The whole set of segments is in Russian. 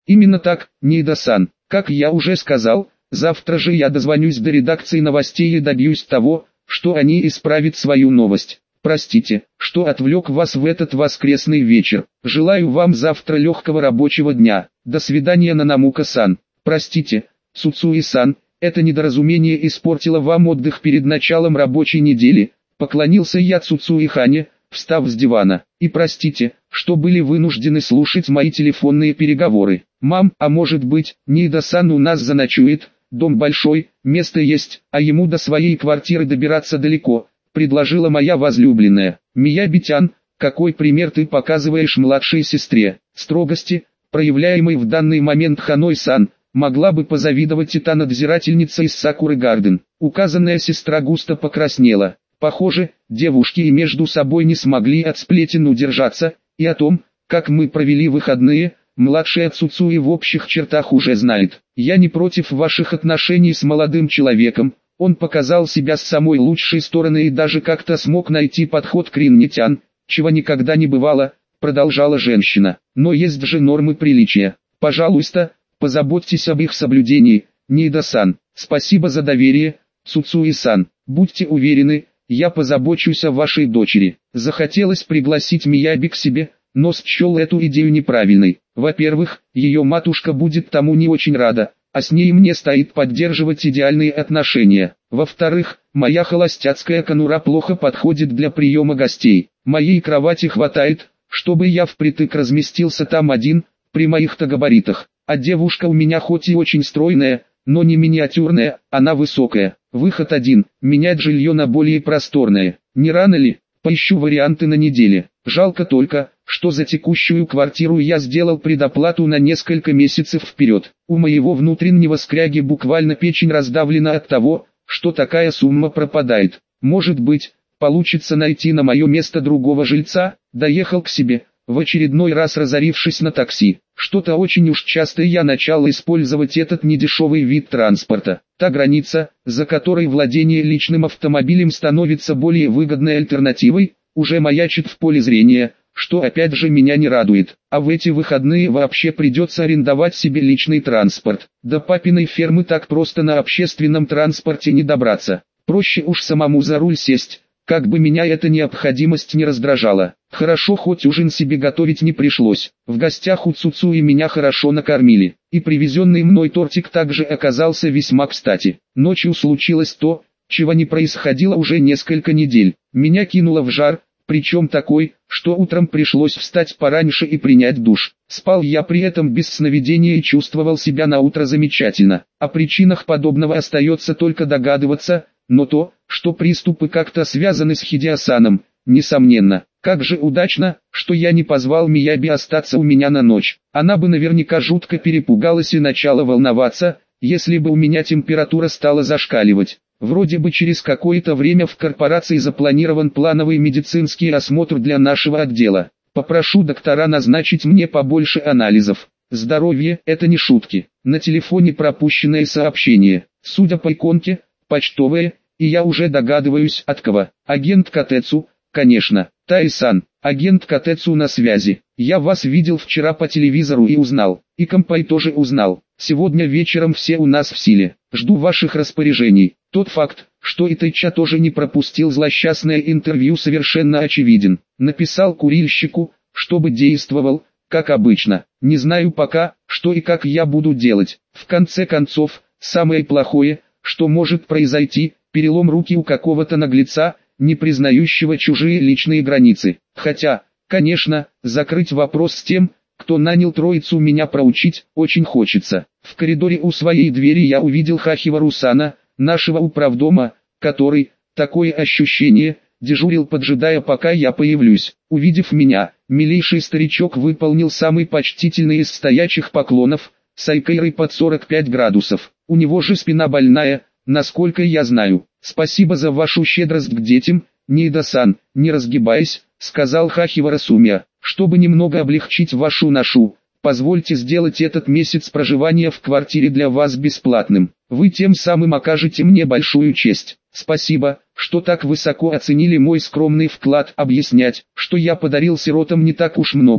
Именно так, Ниида-сан. Как я уже сказал, завтра же я дозвонюсь до редакции новостей и добьюсь того, что они исправят свою новость. Простите, что отвлек вас в этот воскресный вечер. Желаю вам завтра легкого рабочего дня. До свидания, Нанамука-сан. Простите, Цуцуи-сан, это недоразумение испортило вам отдых перед началом рабочей недели. Поклонился я Цуцуи-хане, встав с дивана. И простите, что были вынуждены слушать мои телефонные переговоры. Мам, а может быть, Ниида-сан у нас заночует? Дом большой, место есть, а ему до своей квартиры добираться далеко, предложила моя возлюбленная. Миябитян, какой пример ты показываешь младшей сестре? Строгости, проявляемой в данный момент Ханой-сан, могла бы позавидовать и та надзирательница из Сакуры Гарден. Указанная сестра густо покраснела. Похоже, девушки и между собой не смогли от сплетен удержаться, и о том, как мы провели выходные, младшая Цуцуи в общих чертах уже знает. Я не против ваших отношений с молодым человеком, он показал себя с самой лучшей стороны и даже как-то смог найти подход к Риннитян, чего никогда не бывало, продолжала женщина. Но есть же нормы приличия. Пожалуйста, позаботьтесь об их соблюдении, Ниида-сан. Спасибо за доверие, Цуцуи-сан. Будьте уверены, я позабочусь о вашей дочери. Захотелось пригласить Мияби к себе, но счел эту идею неправильной. Во-первых, ее матушка будет тому не очень рада, а с ней мне стоит поддерживать идеальные отношения. Во-вторых, моя холостяцкая конура плохо подходит для приема гостей. Моей кровати хватает, чтобы я впритык разместился там один, при моих-то габаритах. А девушка у меня хоть и очень стройная, но не миниатюрная, она высокая. Выход один, менять жилье на более просторное. Не рано ли? Поищу варианты на неделе. Жалко только, что за текущую квартиру я сделал предоплату на несколько месяцев вперед. У моего внутреннего скряги буквально печень раздавлена от того, что такая сумма пропадает. Может быть, получится найти на мое место другого жильца? Доехал к себе, в очередной раз разорившись на такси. Что-то очень уж часто я начал использовать этот недешевый вид транспорта. Та граница, за которой владение личным автомобилем становится более выгодной альтернативой, уже маячит в поле зрения, что опять же меня не радует. А в эти выходные вообще придется арендовать себе личный транспорт. До папиной фермы так просто на общественном транспорте не добраться. Проще уж самому за руль сесть, как бы меня эта необходимость не раздражала. Хорошо, хоть ужин себе готовить не пришлось. В гостях у Цуцуи меня хорошо накормили, и привезенный мной тортик также оказался весьма кстати. Ночью случилось то, чего не происходило уже несколько недель. Меня кинуло в жар, причем такой, что утром пришлось встать пораньше и принять душ. Спал я при этом без сновидения и чувствовал себя на утро замечательно. О причинах подобного остается только догадываться, но то, что приступы как-то связаны с Хидеосаном, несомненно. Как же удачно, что я не позвал Мияби остаться у меня на ночь. Она бы наверняка жутко перепугалась и начала волноваться, если бы у меня температура стала зашкаливать. Вроде бы через какое-то время в корпорации запланирован плановый медицинский осмотр для нашего отдела. Попрошу доктора назначить мне побольше анализов. Здоровье – это не шутки. На телефоне пропущенное сообщение. Судя по иконке, почтовое, и я уже догадываюсь от кого. Агент Катэцу, конечно. Тай-сан, агент Катэцу на связи. Я вас видел вчера по телевизору и узнал. И Кампай тоже узнал. Сегодня вечером все у нас в силе. Жду ваших распоряжений. Тот факт, что Итайча тоже не пропустил злосчастное интервью, совершенно очевиден. Написал курильщику, чтобы действовал, как обычно. Не знаю пока, что и как я буду делать. В конце концов, самое плохое, что может произойти, перелом руки у какого-то наглеца, не признающего чужие личные границы. Хотя, конечно, закрыть вопрос с тем, кто нанял троицу меня проучить, очень хочется. В коридоре у своей двери я увидел Хахивару-сана, нашего управдома, который, такое ощущение, дежурил, поджидая, пока я появлюсь. Увидев меня, милейший старичок выполнил самый почтительный из стоячих поклонов, с айкейрой под 45 градусов. У него же спина больная, насколько я знаю. Спасибо за вашу щедрость к детям, Ниида-сан, не разгибаясь, сказал Хахивара Сумия. Чтобы немного облегчить вашу ношу, позвольте сделать этот месяц проживания в квартире для вас бесплатным. Вы тем самым окажете мне большую честь. Спасибо, что так высоко оценили мой скромный вклад. Объяснять, что я подарил сиротам, не так уж много,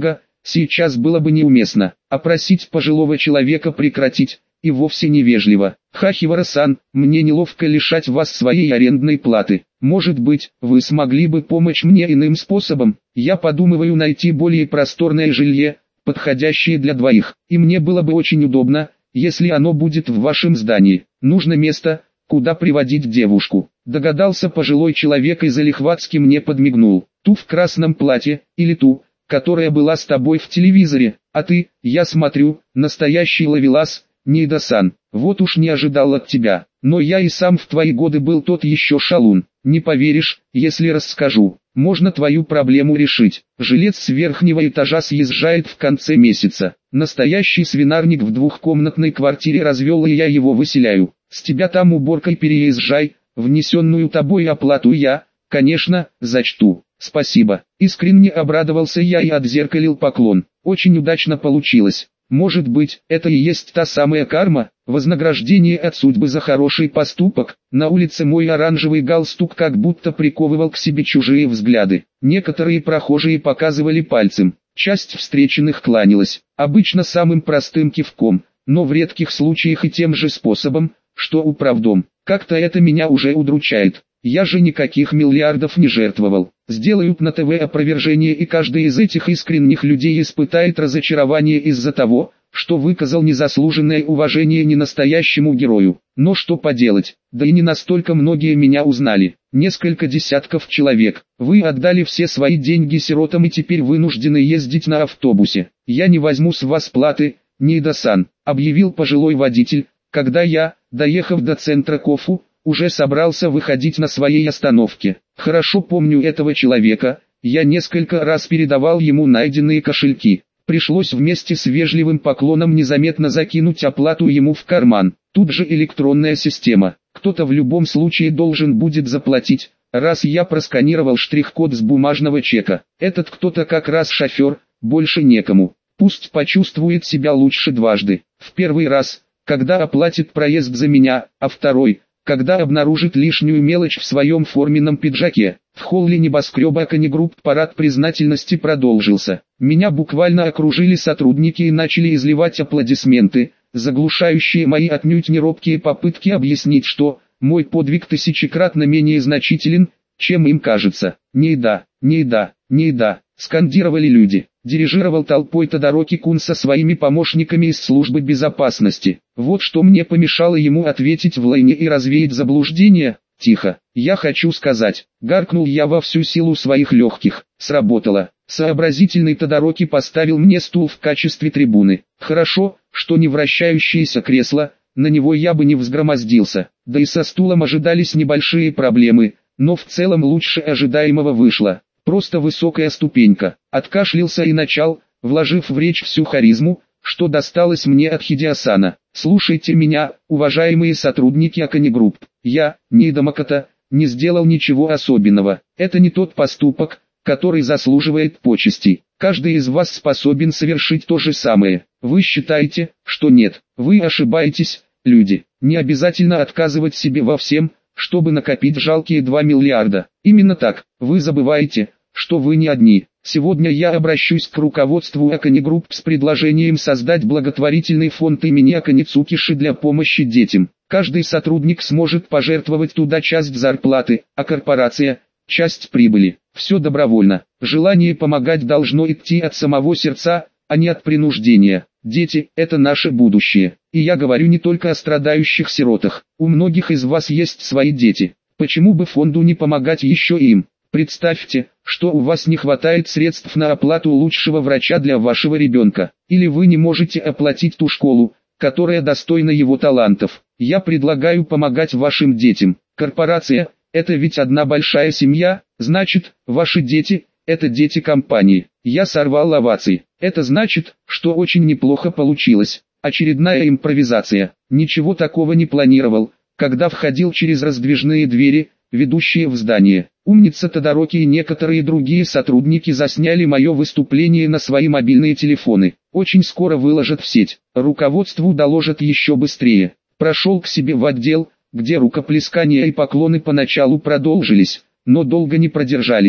сейчас было бы неуместно, а просить пожилого человека прекратить, и вовсе невежливо. Хахивара-сан, мне неловко лишать вас своей арендной платы. Может быть, вы смогли бы помочь мне иным способом? Я подумываю найти более просторное жилье, подходящее для двоих, и мне было бы очень удобно, если оно будет в вашем здании. Нужно место, куда приводить девушку. Догадался пожилой человек и залихватски мне подмигнул. Ту в красном платье, или ту, которая была с тобой в телевизоре, а ты, я смотрю, настоящий ловелас, Ниида-сан. Вот уж не ожидал от тебя, но я и сам в твои годы был тот еще шалун. Не поверишь, если расскажу. Можно твою проблему решить. Жилец с верхнего этажа съезжает в конце месяца. Настоящий свинарник в двухкомнатной квартире развел, и я его выселяю. С тебя там уборкой переезжай, внесенную тобой оплату я, конечно, зачту. Спасибо. Искренне обрадовался я и отзеркалил поклон. Очень удачно получилось. Может быть, это и есть та самая карма, вознаграждение от судьбы за хороший поступок. На улице мой оранжевый галстук как будто приковывал к себе чужие взгляды. Некоторые прохожие показывали пальцем, часть встреченных кланялась, обычно самым простым кивком, но в редких случаях и тем же способом, что управдом. Как-то это меня уже удручает. Я же никаких миллиардов не жертвовал. Сделают на ТВ опровержение, и каждый из этих искренних людей испытает разочарование из-за того, что выказал незаслуженное уважение ненастоящему герою. Но что поделать, да и не настолько многие меня узнали. Несколько десятков человек. Вы отдали все свои деньги сиротам и теперь вынуждены ездить на автобусе. Я не возьму с вас платы, Ниида-сан, объявил пожилой водитель, когда я, доехав до центра Кофу, уже собрался выходить на своей остановке. Хорошо помню этого человека, я несколько раз передавал ему найденные кошельки. Пришлось вместе с вежливым поклоном незаметно закинуть оплату ему в карман. Тут же электронная система. Кто-то в любом случае должен будет заплатить, раз я просканировал штрих-код с бумажного чека. Этот кто-то как раз шофер, больше некому. Пусть почувствует себя лучше дважды. В первый раз, когда оплатит проезд за меня, а второй – когда обнаружит лишнюю мелочь в своем форменном пиджаке. В холле небоскреба Аконегрупп парад признательности продолжился. Меня буквально окружили сотрудники и начали изливать аплодисменты, заглушающие мои отнюдь не робкие попытки объяснить, что мой подвиг тысячекратно менее значителен, чем им кажется. «Ниида, Ниида, Ниида», скандировали люди. Дирижировал толпой Тодороки-кун со своими помощниками из службы безопасности. Вот что мне помешало ему ответить в лайне и развеять заблуждение. Тихо, я хочу сказать, гаркнул я во всю силу своих легких. Сработало. Сообразительный Тодороки поставил мне стул в качестве трибуны. Хорошо, что не вращающееся кресло, на него я бы не взгромоздился. Да и со стулом ожидались небольшие проблемы, но в целом лучше ожидаемого вышло. Просто высокая ступенька. Откашлялся и начал, вложив в речь всю харизму, что досталось мне от Хидеосана. Слушайте меня, уважаемые сотрудники Аконегрупп. Я, Ниида Макото, не сделал ничего особенного. Это не тот поступок, который заслуживает почестей. Каждый из вас способен совершить то же самое. Вы считаете, что нет. Вы ошибаетесь, люди. Не обязательно отказывать себе во всем, чтобы накопить жалкие 2 миллиарда. Именно так, вы забываете, что вы не одни. Сегодня я обращусь к руководству Аконегрупп с предложением создать благотворительный фонд имени Аконе Цукиши для помощи детям. Каждый сотрудник сможет пожертвовать туда часть зарплаты, а корпорация – часть прибыли. Все добровольно. Желание помогать должно идти от самого сердца, а не от принуждения. Дети – это наше будущее. И я говорю не только о страдающих сиротах. У многих из вас есть свои дети. Почему бы фонду не помогать еще им? Представьте, что у вас не хватает средств на оплату лучшего врача для вашего ребенка. Или вы не можете оплатить ту школу, которая достойна его талантов. Я предлагаю помогать вашим детям. Корпорация – это ведь одна большая семья, значит, ваши дети – это дети компании. Я сорвал овации. Это значит, что очень неплохо получилось. Очередная импровизация. Ничего такого не планировал, когда входил через раздвижные двери, ведущие в здание. Умница Тодороки и некоторые другие сотрудники засняли мое выступление на свои мобильные телефоны. Очень скоро выложат в сеть. Руководству доложат еще быстрее. Прошел к себе в отдел, где рукоплескания и поклоны поначалу продолжились, но долго не продержались.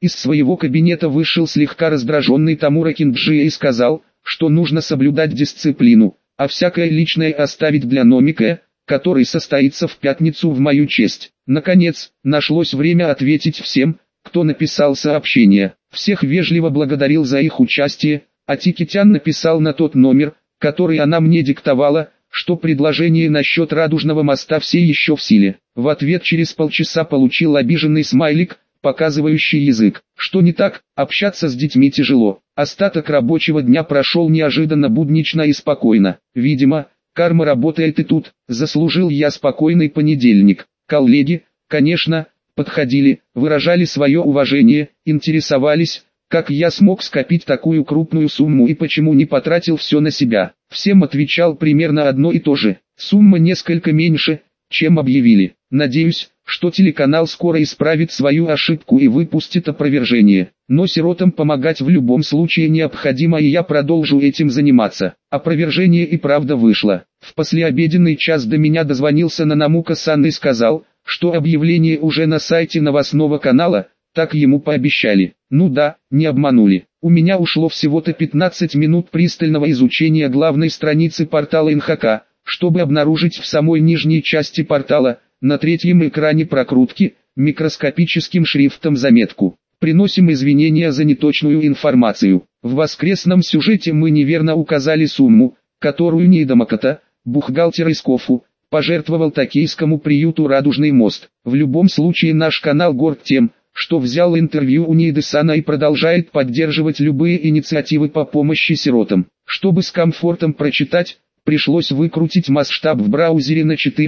Из своего кабинета вышел слегка раздраженный Тамура Кинджи и сказал, что нужно соблюдать дисциплину, а всякое личное оставить для Номика, который состоится в пятницу в мою честь. Наконец, нашлось время ответить всем, кто написал сообщение. Всех вежливо благодарил за их участие, а Тикитян написал на тот номер, который она мне диктовала, что предложение насчет Радужного моста все еще в силе. В ответ через полчаса получил обиженный смайлик, показывающий язык. Что не так, общаться с детьми тяжело. Остаток рабочего дня прошел неожиданно буднично и спокойно. Видимо, карма работает и тут. Заслужил я спокойный понедельник. Коллеги, конечно, подходили, выражали свое уважение, интересовались, как я смог скопить такую крупную сумму и почему не потратил все на себя. Всем отвечал примерно одно и то же. Сумма несколько меньше, чем объявили. Надеюсь, что телеканал скоро исправит свою ошибку и выпустит опровержение. Но сиротам помогать в любом случае необходимо, и я продолжу этим заниматься. Опровержение и правда вышло. В послеобеденный час до меня дозвонился Нанамука-сан и сказал, что объявление уже на сайте новостного канала, так ему пообещали. Ну да, не обманули. У меня ушло всего-то 15 минут пристального изучения главной страницы портала НХК, чтобы обнаружить в самой нижней части портала, на третьем экране прокрутки, микроскопическим шрифтом заметку. Приносим извинения за неточную информацию. В воскресном сюжете мы неверно указали сумму, которую Нидамаката, бухгалтер из Кофу, пожертвовал токийскому приюту «Радужный мост». В любом случае наш канал горд тем, что взял интервью у Ниды-сана и продолжает поддерживать любые инициативы по помощи сиротам. Чтобы с комфортом прочитать, пришлось выкрутить масштаб в браузере на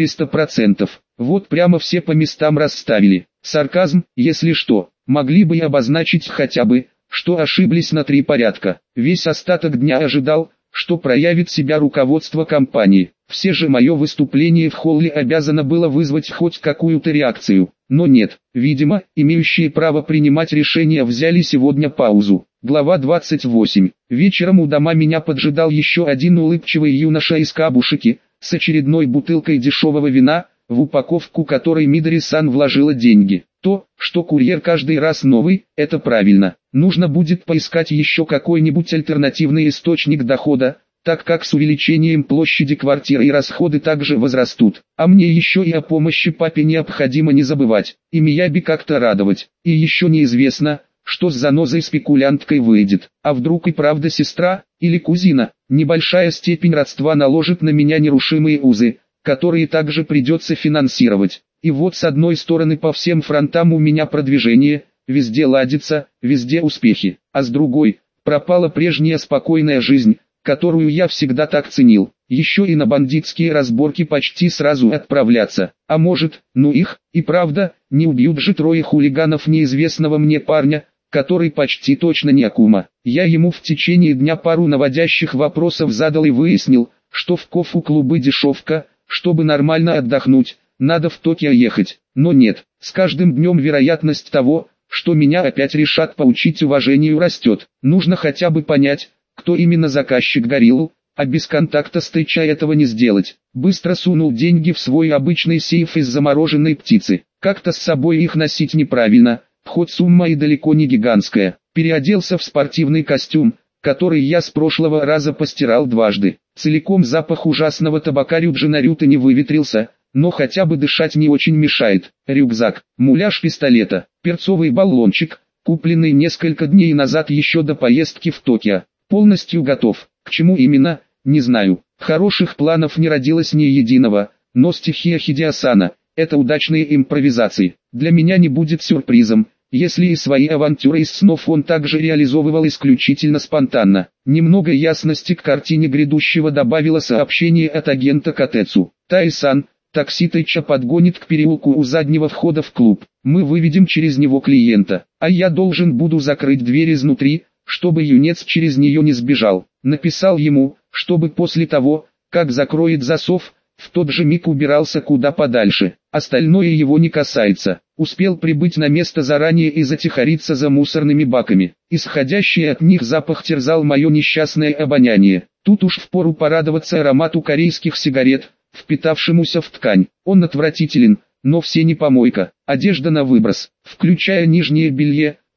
400%. Вот прямо все по местам расставили. Сарказм, если что. Могли бы и обозначить хотя бы, что ошиблись на 3 порядка. Весь остаток дня ожидал, что проявит себя руководство компании. Все же мое выступление в холле обязано было вызвать хоть какую-то реакцию. Но нет, видимо, имеющие право принимать решения взяли сегодня паузу. Глава 28. Вечером у дома меня поджидал еще один улыбчивый юноша из Кабушики, с очередной бутылкой дешевого вина, в упаковку которой Мидори-сан вложила деньги. То, что курьер каждый раз новый, это правильно. Нужно будет поискать еще какой-нибудь альтернативный источник дохода, так как с увеличением площади квартиры и расходы также возрастут. А мне еще и о помощи папе необходимо не забывать, и Мияби как-то радовать. И еще неизвестно, что с занозой-спекулянткой выйдет. А вдруг и правда сестра, или кузина? Небольшая степень родства наложит на меня нерушимые узы, которые также придется финансировать. И вот с одной стороны по всем фронтам у меня продвижение, везде ладится, везде успехи, а с другой, пропала прежняя спокойная жизнь, которую я всегда так ценил. Еще и на бандитские разборки почти сразу отправляться. А может, ну их, и правда, не убьют же 3 хулиганов неизвестного мне парня, который почти точно не Акума. Я ему в течение дня пару наводящих вопросов задал и выяснил, что в Кофу клубы дешевка, чтобы нормально отдохнуть, надо в Токио ехать. Но нет, с каждым днем вероятность того, что меня опять решат поучить уважению растет. Нужно хотя бы понять, кто именно заказчик гориллу, а без контакта с ТЧ этого не сделать. Быстро сунул деньги в свой обычный сейф из замороженной птицы. Как-то с собой их носить неправильно, хоть сумма и далеко не гигантская. Переоделся в спортивный костюм, который я с прошлого раза постирал дважды. Целиком запах ужасного табака Рюджина-Рюта не выветрился, но хотя бы дышать не очень мешает. Рюкзак, муляж пистолета, перцовый баллончик, купленный несколько дней назад еще до поездки в Токио. Полностью готов. К чему именно, не знаю. Хороших планов не родилось ни единого, но стихия Хидеосана – это удачные импровизации. Для меня не будет сюрпризом, если и свои авантюры из снов он также реализовывал исключительно спонтанно. Немного ясности к картине грядущего добавило сообщение от агента Катэцу. Тай-сан, такси Тэйча подгонит к переулку у заднего входа в клуб. Мы выведем через него клиента, а я должен буду закрыть дверь изнутри, чтобы юнец через нее не сбежал. Написал ему, чтобы после того, как закроет засов, в тот же миг убирался куда подальше. Остальное его не касается. Успел прибыть на место заранее и затихариться за мусорными баками. Исходящий от них запах терзал мое несчастное обоняние. Тут уж впору порадоваться аромату корейских сигарет, впитавшемуся в ткань. Он отвратителен, но все не помойка. Одежда на выброс, включая нижнее белье,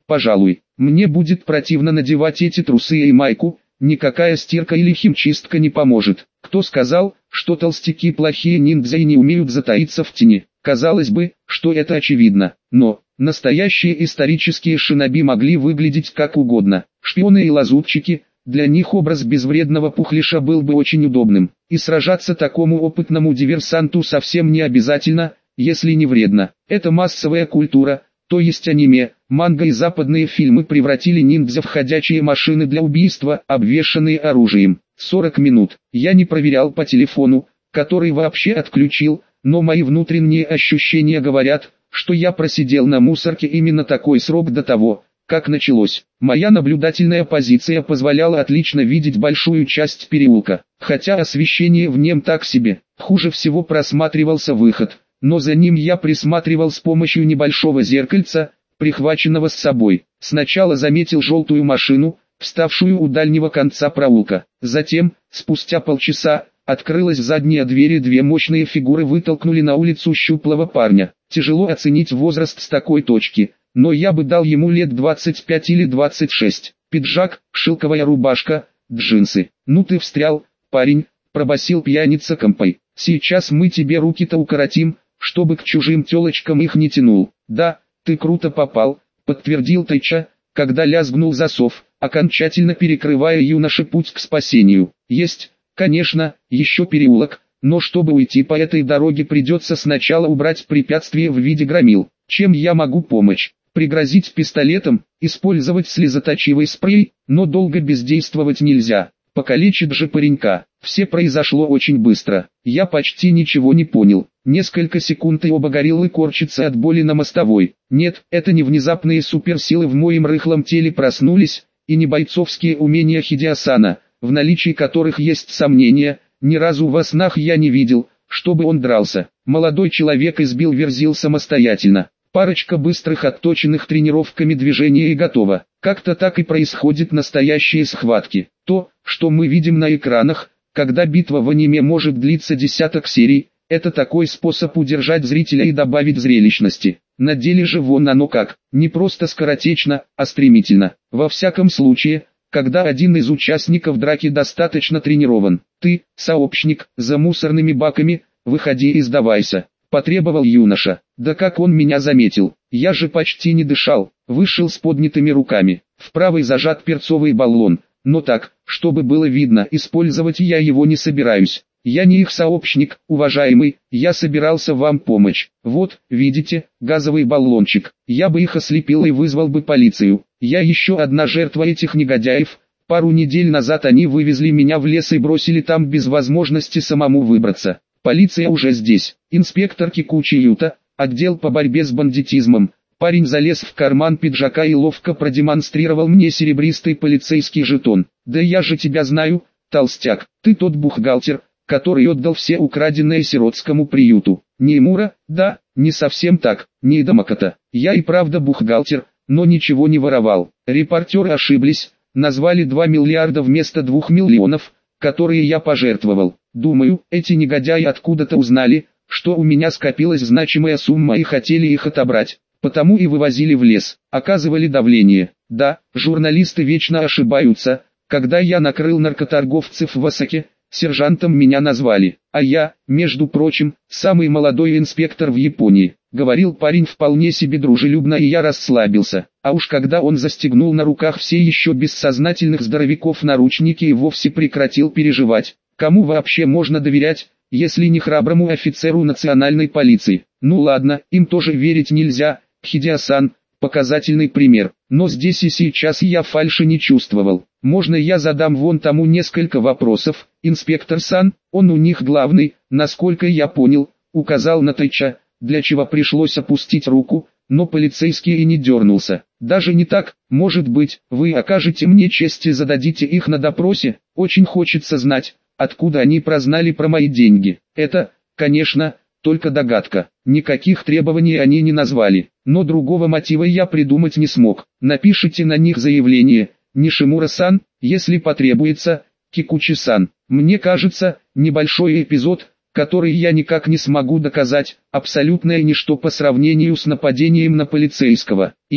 пожалуй. Мне будет противно надевать эти трусы и майку, никакая стирка или химчистка не поможет. Кто сказал, что толстяки плохие ниндзя и не умеют затаиться в тени? Казалось бы, что это очевидно, но настоящие исторические шиноби могли выглядеть как угодно. Шпионы и лазутчики, для них образ безвредного пухлиша был бы очень удобным. И сражаться такому опытному диверсанту совсем не обязательно, если не вредно. Это массовая культура, то есть аниме, манга и западные фильмы превратили ниндзя в ходячие машины для убийства, обвешанные оружием. 40 минут. Я не проверял по телефону, который вообще отключил, но мои внутренние ощущения говорят, что я просидел на мусорке именно такой срок до того, как началось. Моя наблюдательная позиция позволяла отлично видеть большую часть переулка, хотя освещение в нем так себе. Хуже всего просматривался выход, но за ним я присматривал с помощью небольшого зеркальца, прихваченного с собой. Сначала заметил желтую машину, вставшую у дальнего конца проулка. Затем, спустя полчаса, открылась задняя дверь и две мощные фигуры вытолкнули на улицу щуплого парня. Тяжело оценить возраст с такой точки, но я бы дал ему лет 25 или 26. Пиджак, шелковая рубашка, джинсы. «Ну ты встрял, парень», — пробасил пьяница компой. «Сейчас мы тебе руки-то укоротим, чтобы к чужим телочкам их не тянул». «Да, ты круто попал», — подтвердил Тайча, когда лязгнул засов, окончательно перекрывая юноше путь к спасению. «Есть, конечно, еще переулок, но чтобы уйти по этой дороге придется сначала убрать препятствие в виде громил. Чем я могу помочь? Пригрозить пистолетом, использовать слезоточивый спрей, но долго бездействовать нельзя. Покалечит же паренька». Все произошло очень быстро. Я почти ничего не понял. Несколько секунд и оба гориллы корчатся от боли на мостовой. Нет, это не внезапные суперсилы в моем рыхлом теле проснулись, и не бойцовские умения Хидеосана, в наличии которых есть сомнения. Ни разу во снах я не видел, чтобы он дрался. Молодой человек избил Верзил самостоятельно. Парочка быстрых отточенных тренировками движений и готово. Как-то так и происходят настоящие схватки. То, что мы видим на экранах, когда битва в аниме может длиться десяток серий, это такой способ удержать зрителя и добавить зрелищности. На деле же вон оно как, не просто скоротечно, а стремительно. Во всяком случае, когда один из участников драки достаточно тренирован. «Ты, сообщник, за мусорными баками, выходи и сдавайся», — потребовал юноша. Да как он меня заметил, я же почти не дышал. Вышел с поднятыми руками, в правой зажат перцовый баллон, но так, чтобы было видно, использовать я его не собираюсь. Я не их сообщник, уважаемый, я собирался вам помочь. Вот, видите, газовый баллончик, я бы их ослепил и вызвал бы полицию. Я еще одна жертва этих негодяев. Пару недель назад они вывезли меня в лес и бросили там без возможности самому выбраться. Полиция уже здесь. Инспектор Кикучи Юта, отдел по борьбе с бандитизмом. Парень залез в карман пиджака и ловко продемонстрировал мне серебристый полицейский жетон. Да я же тебя знаю, толстяк, ты тот бухгалтер, который отдал все украденное сиротскому приюту. Неймура? Да, не совсем так, не Дамаката. Я и правда бухгалтер, но ничего не воровал. Репортеры ошиблись, назвали 2 миллиарда вместо 2 миллионов, которые я пожертвовал. Думаю, эти негодяи откуда-то узнали, что у меня скопилась значимая сумма и хотели их отобрать. Потому и вывозили в лес, оказывали давление. Да, журналисты вечно ошибаются. Когда я накрыл наркоторговцев в Осаке, сержантом меня назвали. А я, между прочим, самый молодой инспектор в Японии. Говорил парень вполне себе дружелюбно, и я расслабился. А уж когда он застегнул на руках все еще бессознательных здоровяков наручники и вовсе прекратил переживать. Кому вообще можно доверять, если не храброму офицеру национальной полиции? Ну ладно, им тоже верить нельзя. Хидеосан, показательный пример, но здесь и сейчас я фальши не чувствовал. Можно я задам вон тому несколько вопросов? Инспектор Сан, он у них главный, насколько я понял, указал на Тайча, для чего пришлось опустить руку, но полицейский и не дернулся. Даже не так, может быть, вы окажете мне честь и зададите их на допросе? Очень хочется знать, откуда они прознали про мои деньги. Это, конечно, только догадка. Никаких требований они не назвали, но другого мотива я придумать не смог. Напишите на них заявление, Нишимура-сан, если потребуется, Кикучи-сан. Мне кажется, небольшой эпизод, который я никак не смогу доказать, абсолютное ничто по сравнению с нападением на полицейского. И,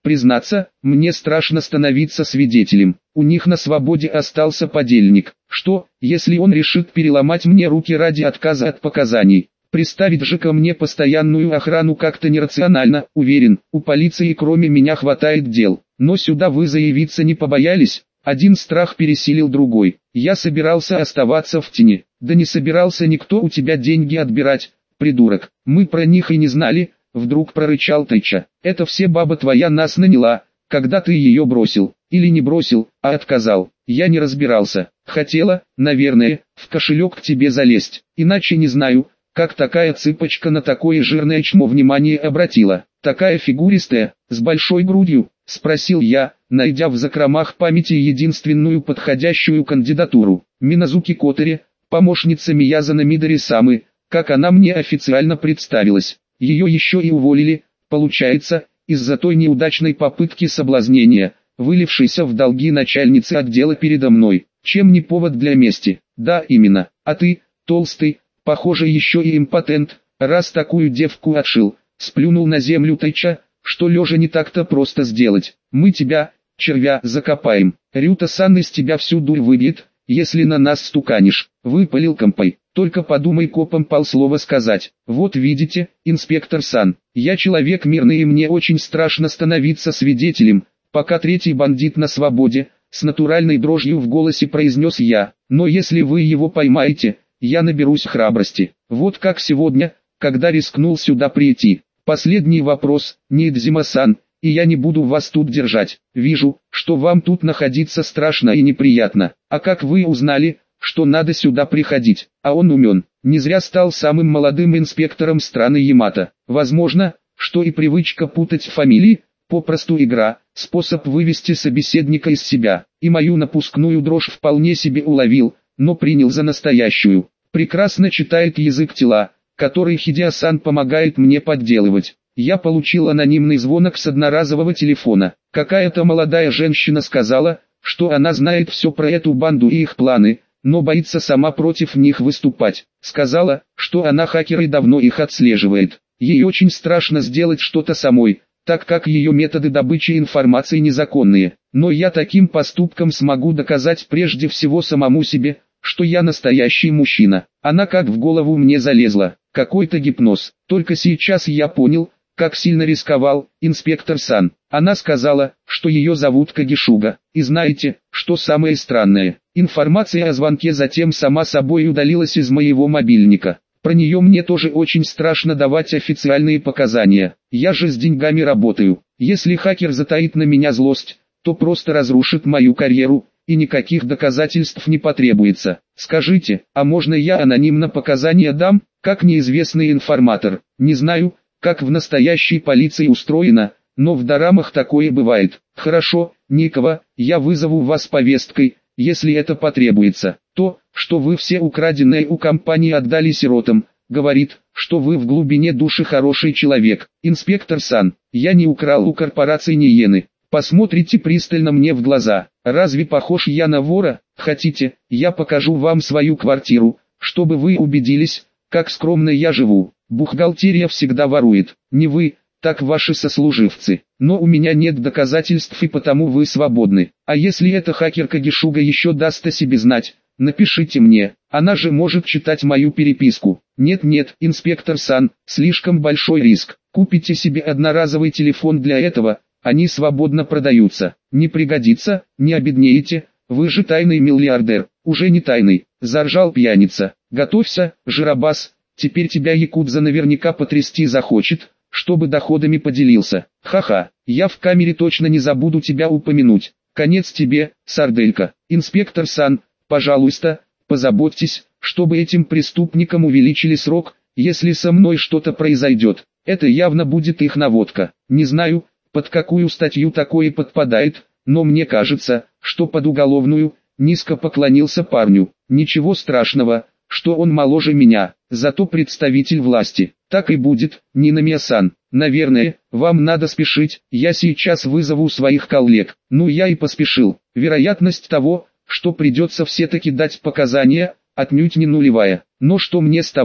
Признаться, мне страшно становиться свидетелем. У них на свободе остался подельник. Что, если он решит переломать мне руки ради отказа от показаний? Приставить же ко мне постоянную охрану как-то нерационально. Уверен, у полиции кроме меня хватает дел. Но сюда вы заявиться не побоялись? Один страх пересилил другой. Я собирался оставаться в тени. Да не собирался никто у тебя деньги отбирать, придурок. Мы про них и не знали. Вдруг прорычал Тайча. Это все баба твоя нас наняла, когда ты ее бросил. Или не бросил, а отказал. Я не разбирался. Хотела, наверное, в кошелек к тебе залезть. Иначе не знаю, как такая цыпочка на такое жирное чмо внимание обратила. Такая фигуристая, с большой грудью, спросил я, найдя в закромах памяти единственную подходящую кандидатуру. Миназуки Котори, помощница Миязана Мидори-самы, как она мне официально представилась. Ее еще и уволили, получается, из-за той неудачной попытки соблазнения, вылившейся в долги начальницы отдела передо мной. Чем не повод для мести? Да, именно. А ты, толстый, похоже еще и импотент, раз такую девку отшил. Сплюнул на землю Тайча, что лежа не так-то просто сделать. Мы тебя, червя, закопаем. Рюта-сан из тебя всю дурь выбьет, если на нас стуканешь. Выпалил Кампай. Только подумай копам полслова сказать. Вот видите, инспектор Сан, я человек мирный и мне очень страшно становиться свидетелем, пока третий бандит на свободе, с натуральной дрожью в голосе произнес я. Но если вы его поймаете, я наберусь храбрости. Вот как сегодня, когда рискнул сюда прийти. Последний вопрос, Нидзима-сан, и я не буду вас тут держать. Вижу, что вам тут находиться страшно и неприятно. А как вы узнали, что надо сюда приходить? А он умен. Не зря стал самым молодым инспектором страны Ямато. Возможно, что и привычка путать фамилии, попросту игра, способ вывести собеседника из себя. И мою напускную дрожь вполне себе уловил, но принял за настоящую. Прекрасно читает язык тела, который Хидео-сан помогает мне подделывать. Я получил анонимный звонок с одноразового телефона. Какая-то молодая женщина сказала, что она знает все про эту банду и их планы, но боится сама против них выступать. Сказала, что она хакер и давно их отслеживает. Ей очень страшно сделать что-то самой, так как ее методы добычи информации незаконные. Но я таким поступком смогу доказать прежде всего самому себе, что я настоящий мужчина. Она как в голову мне залезла. Какой-то гипноз. Только сейчас я понял, как сильно рисковал, инспектор Сан. Она сказала, что ее зовут Кагишуга. И знаете, что самое странное? Информация о звонке затем сама собой удалилась из моего мобильника. Про нее мне тоже очень страшно давать официальные показания. Я же с деньгами работаю. Если хакер затаит на меня злость, то просто разрушит мою карьеру, и никаких доказательств не потребуется. Скажите, а можно я анонимно показания дам, как неизвестный информатор? Не знаю, как в настоящей полиции устроено, но в дорамах такое бывает. Хорошо, Никова, я вызову вас повесткой, если это потребуется. То, что вы все украденное у компании отдали сиротам, говорит, что вы в глубине души хороший человек. Инспектор Сан, я не украл у корпорации ни иены. Посмотрите пристально мне в глаза. Разве похож я на вора? Хотите, я покажу вам свою квартиру, чтобы вы убедились, как скромно я живу. Бухгалтерия всегда ворует. Не вы, так ваши сослуживцы. Но у меня нет доказательств и потому вы свободны. А если эта хакер Кагишуга еще даст о себе знать, напишите мне. Она же может читать мою переписку. Нет, инспектор Сан, слишком большой риск. Купите себе одноразовый телефон для этого. Они свободно продаются. Не пригодится, не обеднеете. Вы же тайный миллиардер. Уже не тайный. Заржал пьяница. Готовься, жиробас. Теперь тебя якудза наверняка потрясти захочет, чтобы доходами поделился. Ха-ха, я в камере точно не забуду тебя упомянуть. Конец тебе, сарделька. Инспектор Сан, пожалуйста, позаботьтесь, чтобы этим преступникам увеличили срок, если со мной что-то произойдет. Это явно будет их наводка. Не знаю, под какую статью такое подпадает, но мне кажется, что под уголовную. Низко поклонился парню. Ничего страшного, что он моложе меня, зато представитель власти. Так и будет, Нинамия-сан. Наверное, вам надо спешить, я сейчас вызову своих коллег. Ну я и поспешил. Вероятность того, что придется все-таки дать показания, отнюдь не нулевая. Но что мне с того?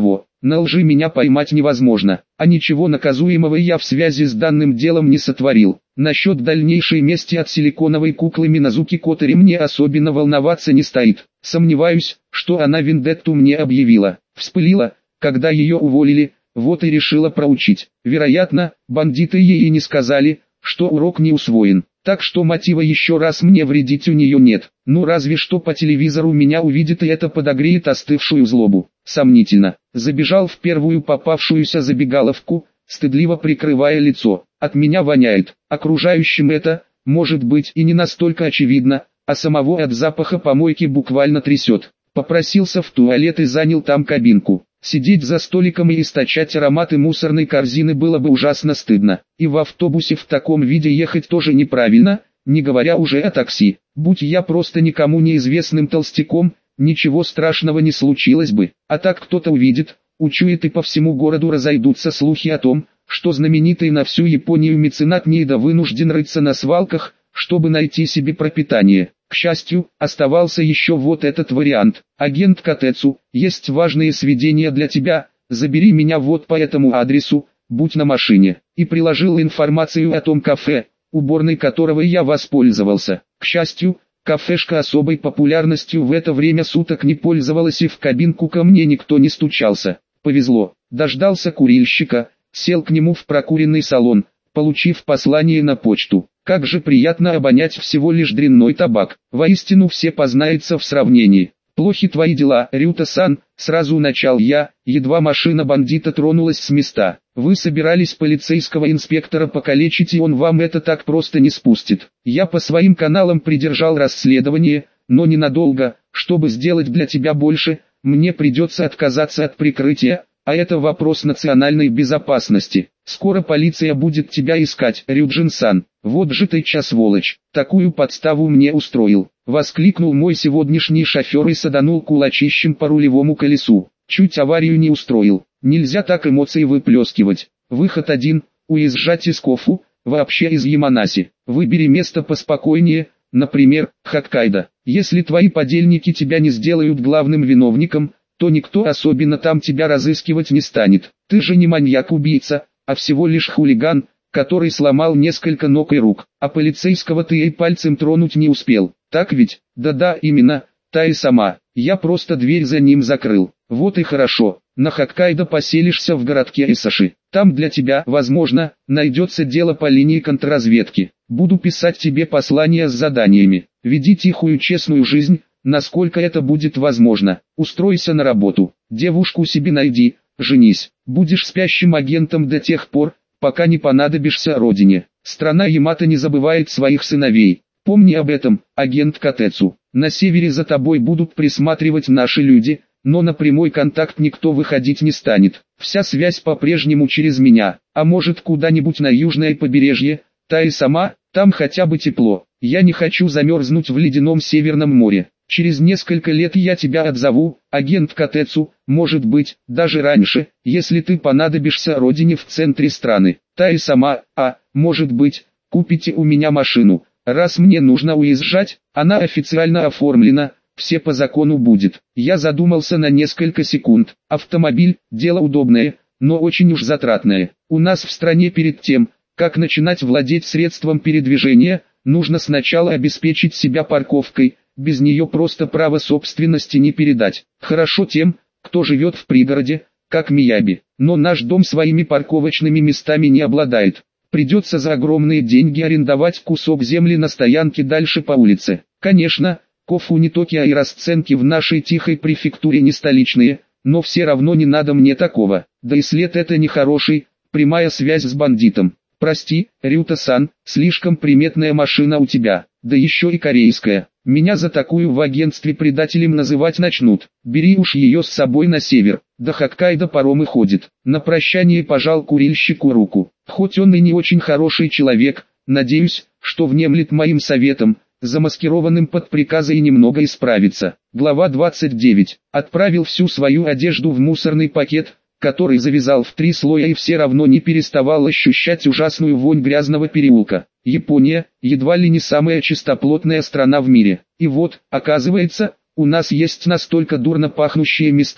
На лжи меня поймать невозможно, а ничего наказуемого я в связи с данным делом не сотворил. Насчет дальнейшей мести от силиконовой куклы Миназуки Котори мне особенно волноваться не стоит. Сомневаюсь, что она вендетту мне объявила. Вспылила, когда ее уволили, вот и решила проучить. Вероятно, бандиты ей и не сказали, что урок не усвоен. Так что мотива еще раз мне вредить у нее нет. Ну разве что по телевизору меня увидит и это подогреет остывшую злобу. Сомнительно. Забежал в первую попавшуюся забегаловку, стыдливо прикрывая лицо. От меня воняет. Окружающим это, может быть, и не настолько очевидно, а самого от запаха помойки буквально трясет. Попросился в туалет и занял там кабинку. Сидеть за столиком и источать ароматы мусорной корзины было бы ужасно стыдно. И в автобусе в таком виде ехать тоже неправильно, не говоря уже о такси. Будь я просто никому неизвестным толстяком, ничего страшного не случилось бы. А так кто-то увидит, учует и по всему городу разойдутся слухи о том, что знаменитый на всю Японию меценат Ниида вынужден рыться на свалках, чтобы найти себе пропитание. К счастью, оставался еще вот этот вариант. Агент Катэцу, есть важные сведения для тебя, забери меня вот по этому адресу, будь на машине. И приложил информацию о том кафе, уборной которого я воспользовался. К счастью, кафешка особой популярностью в это время суток не пользовалась и в кабинку ко мне никто не стучался. Повезло, дождался курильщика, сел к нему в прокуренный салон, получив послание на почту. Как же приятно обонять всего лишь дрянной табак. Воистину все познается в сравнении. Плохи твои дела, Рюта-сан, сразу начал я, едва машина бандита тронулась с места. Вы собирались полицейского инспектора покалечить, и он вам это так просто не спустит. Я по своим каналам придержал расследование, но ненадолго. Чтобы сделать для тебя больше, мне придется отказаться от прикрытия, а это вопрос национальной безопасности. Скоро полиция будет тебя искать, Рюджин-сан. Вот же ты сволочь, такую подставу мне устроил. Воскликнул мой сегодняшний шофер и саданул кулачищем по рулевому колесу. Чуть аварию не устроил. Нельзя так эмоции выплескивать. Выход один, уезжать из Кофу, вообще из Яманаси. Выбери место поспокойнее, например, Хоккайдо. Если твои подельники тебя не сделают главным виновником, то никто особенно там тебя разыскивать не станет. Ты же не маньяк-убийца, а всего лишь хулиган, который сломал несколько ног и рук, а полицейского ты и пальцем тронуть не успел. Так ведь? Да-да, именно, та и сама. Я просто дверь за ним закрыл. Вот и хорошо. На Хоккайдо поселишься в городке Исаши. Там для тебя, возможно, найдется дело по линии контрразведки. Буду писать тебе послания с заданиями. Веди тихую честную жизнь, насколько это будет возможно. Устройся на работу. Девушку себе найди, женись. Будешь спящим агентом до тех пор, пока не понадобишься родине. Страна Ямато не забывает своих сыновей. Помни об этом, агент Катэцу. На севере за тобой будут присматривать наши люди, но на прямой контакт никто выходить не станет. Вся связь по-прежнему через меня, а может куда-нибудь на южное побережье, та и сама, там хотя бы тепло. Я не хочу замерзнуть в ледяном Северном море. Через несколько лет я тебя отзову, агент Катэцу, может быть, даже раньше, если ты понадобишься родине в центре страны. Та и сама, может быть, купите у меня машину. Раз мне нужно уезжать, она официально оформлена, все по закону будет. Я задумался на несколько секунд. Автомобиль – дело удобное, но очень уж затратное. У нас в стране перед тем, как начинать владеть средством передвижения, нужно сначала обеспечить себя парковкой, без нее просто право собственности не передать. Хорошо тем, кто живет в пригороде, как Мияби, но наш дом своими парковочными местами не обладает. Придется за огромные деньги арендовать кусок земли на стоянке дальше по улице. Конечно, Кофу не Токио и расценки в нашей тихой префектуре не столичные, но все равно не надо мне такого. Да и след это нехороший, прямая связь с бандитом. Прости, Рюта-сан, слишком приметная машина у тебя, да еще и корейская. Меня за такую в агентстве предателем называть начнут. Бери уж ее с собой на север. До Хоккайдо паромы ходит. На прощание пожал курильщику руку. Хоть он и не очень хороший человек, надеюсь, что внемлет моим советом, замаскированным под приказы и немного исправится. Глава 29. Отправил всю свою одежду в мусорный пакет, который завязал в 3 слоя и все равно не переставал ощущать ужасную вонь грязного переулка. Япония, едва ли не самая чистоплотная страна в мире. И вот, оказывается, у нас есть настолько дурно пахнущие места.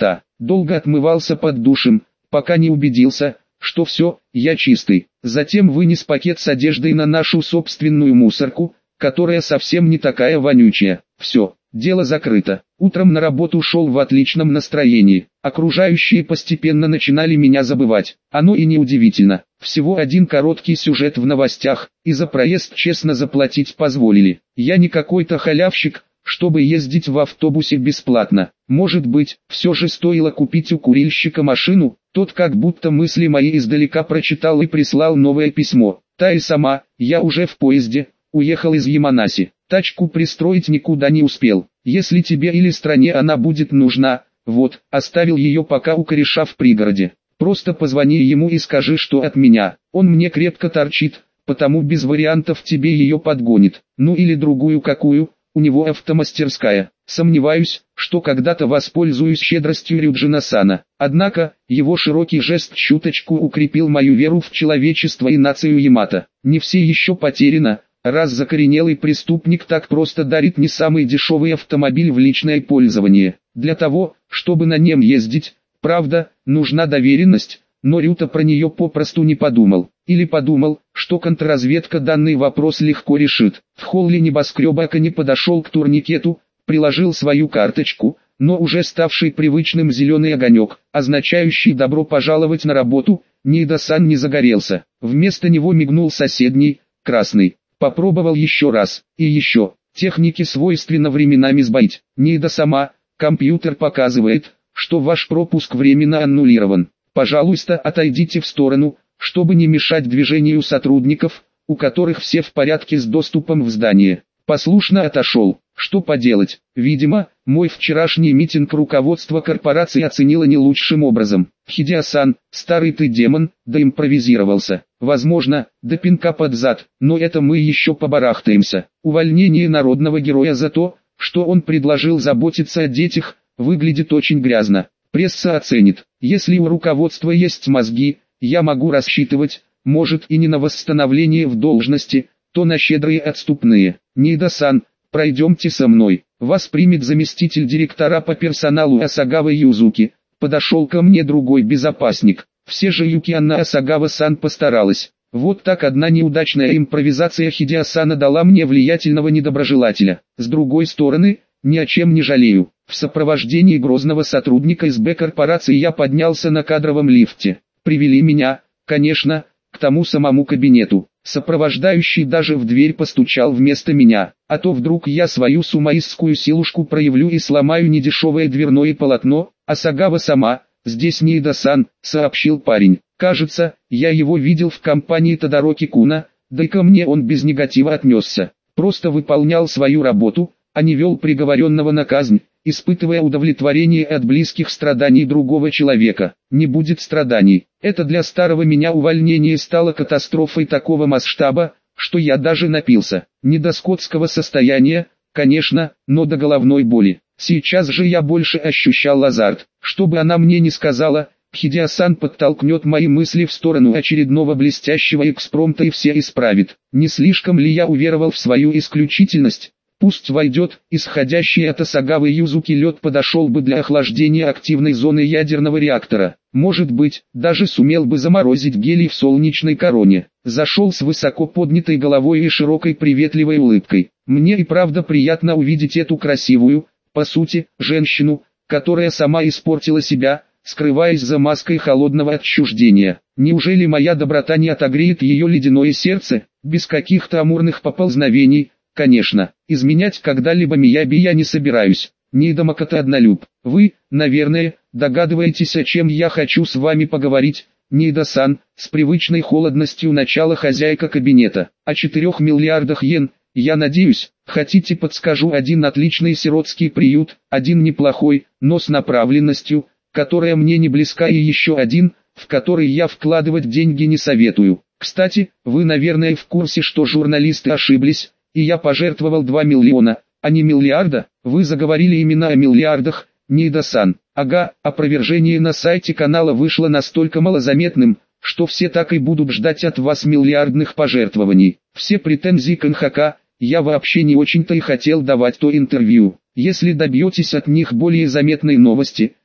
Долго отмывался под душем, пока не убедился, что все, я чистый. Затем вынес пакет с одеждой на нашу собственную мусорку, которая совсем не такая вонючая. Все, дело закрыто. Утром на работу шел в отличном настроении. Окружающие постепенно начинали меня забывать. Оно и неудивительно. Всего один короткий сюжет в новостях, и за проезд честно заплатить позволили. Я не какой-то халявщик, чтобы ездить в автобусе бесплатно. Может быть, все же стоило купить у курильщика машину. Тот как будто мысли мои издалека прочитал и прислал новое письмо. Та и сама, я уже в поезде, уехал из Яманаси. Тачку пристроить никуда не успел. Если тебе или стране она будет нужна, вот, оставил ее пока у кореша в пригороде. Просто позвони ему и скажи, что от меня. Он мне крепко торчит, потому без вариантов тебе ее подгонит. Ну или другую какую, у него автомастерская. Сомневаюсь, что когда-то воспользуюсь щедростью Рюджина-сана. Однако, его широкий жест чуточку укрепил мою веру в человечество и нацию Ямато. Не все еще потеряно, раз закоренелый преступник так просто дарит не самый дешевый автомобиль в личное пользование. Для того, чтобы на нем ездить, правда, нужна доверенность, но Рюта про нее попросту не подумал. Или подумал, что контрразведка данный вопрос легко решит. В холле небоскреба Акани подошел к турникету, приложил свою карточку, но уже ставший привычным зеленый огонек, означающий «добро пожаловать на работу», Ниида-сан не загорелся. Вместо него мигнул соседний, красный. Попробовал еще раз, и еще. Технике свойственно временами сбоить. Ниида сама, компьютер показывает, что ваш пропуск временно аннулирован. Пожалуйста, отойдите в сторону, чтобы не мешать движению сотрудников, у которых все в порядке с доступом в здание. Послушно отошел. Что поделать, видимо, мой вчерашний митинг руководство корпорации оценило не лучшим образом. Хидео-сан, старый ты демон, доимпровизировался. Возможно, до пинка под зад, но это мы еще побарахтаемся. Увольнение народного героя за то, что он предложил заботиться о детях, выглядит очень грязно. Пресса оценит. Если у руководства есть мозги, я могу рассчитывать, может и не на восстановление в должности, то на щедрые отступные. Ниида-сан, пройдемте со мной. Вас примет заместитель директора по персоналу Асагава Юзуки. Подошел ко мне другой безопасник. Все же Юкианна Асагава-сан постаралась. Вот так одна неудачная импровизация Хидео-сана дала мне влиятельного недоброжелателя. С другой стороны, ни о чем не жалею. В сопровождении грозного сотрудника СБ корпорации я поднялся на кадровом лифте. Привели меня, конечно, к тому самому кабинету. Сопровождающий даже в дверь постучал вместо меня, а то вдруг я свою сумаистскую силушку проявлю и сломаю недешевое дверное полотно. Асагава сама, здесь Ниида-сан, сообщил парень. Кажется, я его видел в компании Тодороки Куна, да и ко мне он без негатива отнесся. Просто выполнял свою работу, а не вел приговоренного на казнь, испытывая удовлетворение от близких страданий другого человека. Не будет страданий. Это для старого меня увольнение стало катастрофой такого масштаба, что я даже напился. Не до скотского состояния, конечно, но до головной боли. Сейчас же я больше ощущал азарт. Что бы она мне ни сказала, Хидео-сан подтолкнет мои мысли в сторону очередного блестящего экспромта и все исправит. Не слишком ли я уверовал в свою исключительность? Пусть войдет, исходящий от Асагавы Юзуки лед подошел бы для охлаждения активной зоны ядерного реактора. Может быть, даже сумел бы заморозить гелий в солнечной короне. Зашел с высоко поднятой головой и широкой приветливой улыбкой. Мне и правда приятно увидеть эту красивую, по сути, женщину, которая сама испортила себя, скрываясь за маской холодного отчуждения. Неужели моя доброта не отогреет ее ледяное сердце, без каких-то амурных поползновений? Конечно, изменять когда-либо Мияби я не собираюсь. Ниида Макото однолюб. Вы, наверное, догадываетесь, о чем я хочу с вами поговорить. Ниида-сан, с привычной холодностью начала хозяйка кабинета. О 4 миллиардах йен, я надеюсь. Хотите, подскажу один отличный сиротский приют, один неплохой, но с направленностью, которая мне не близка, и еще один, в который я вкладывать деньги не советую. Кстати, вы, наверное, в курсе, что журналисты ошиблись, и я пожертвовал 2 миллиона, а не миллиарда. Вы заговорили именно о миллиардах, Ниида-сан. Ага, опровержение на сайте канала вышло настолько малозаметным, что все так и будут ждать от вас миллиардных пожертвований. Все претензии к НХК, я вообще не очень-то и хотел давать то интервью. Если добьетесь от них более заметной новости,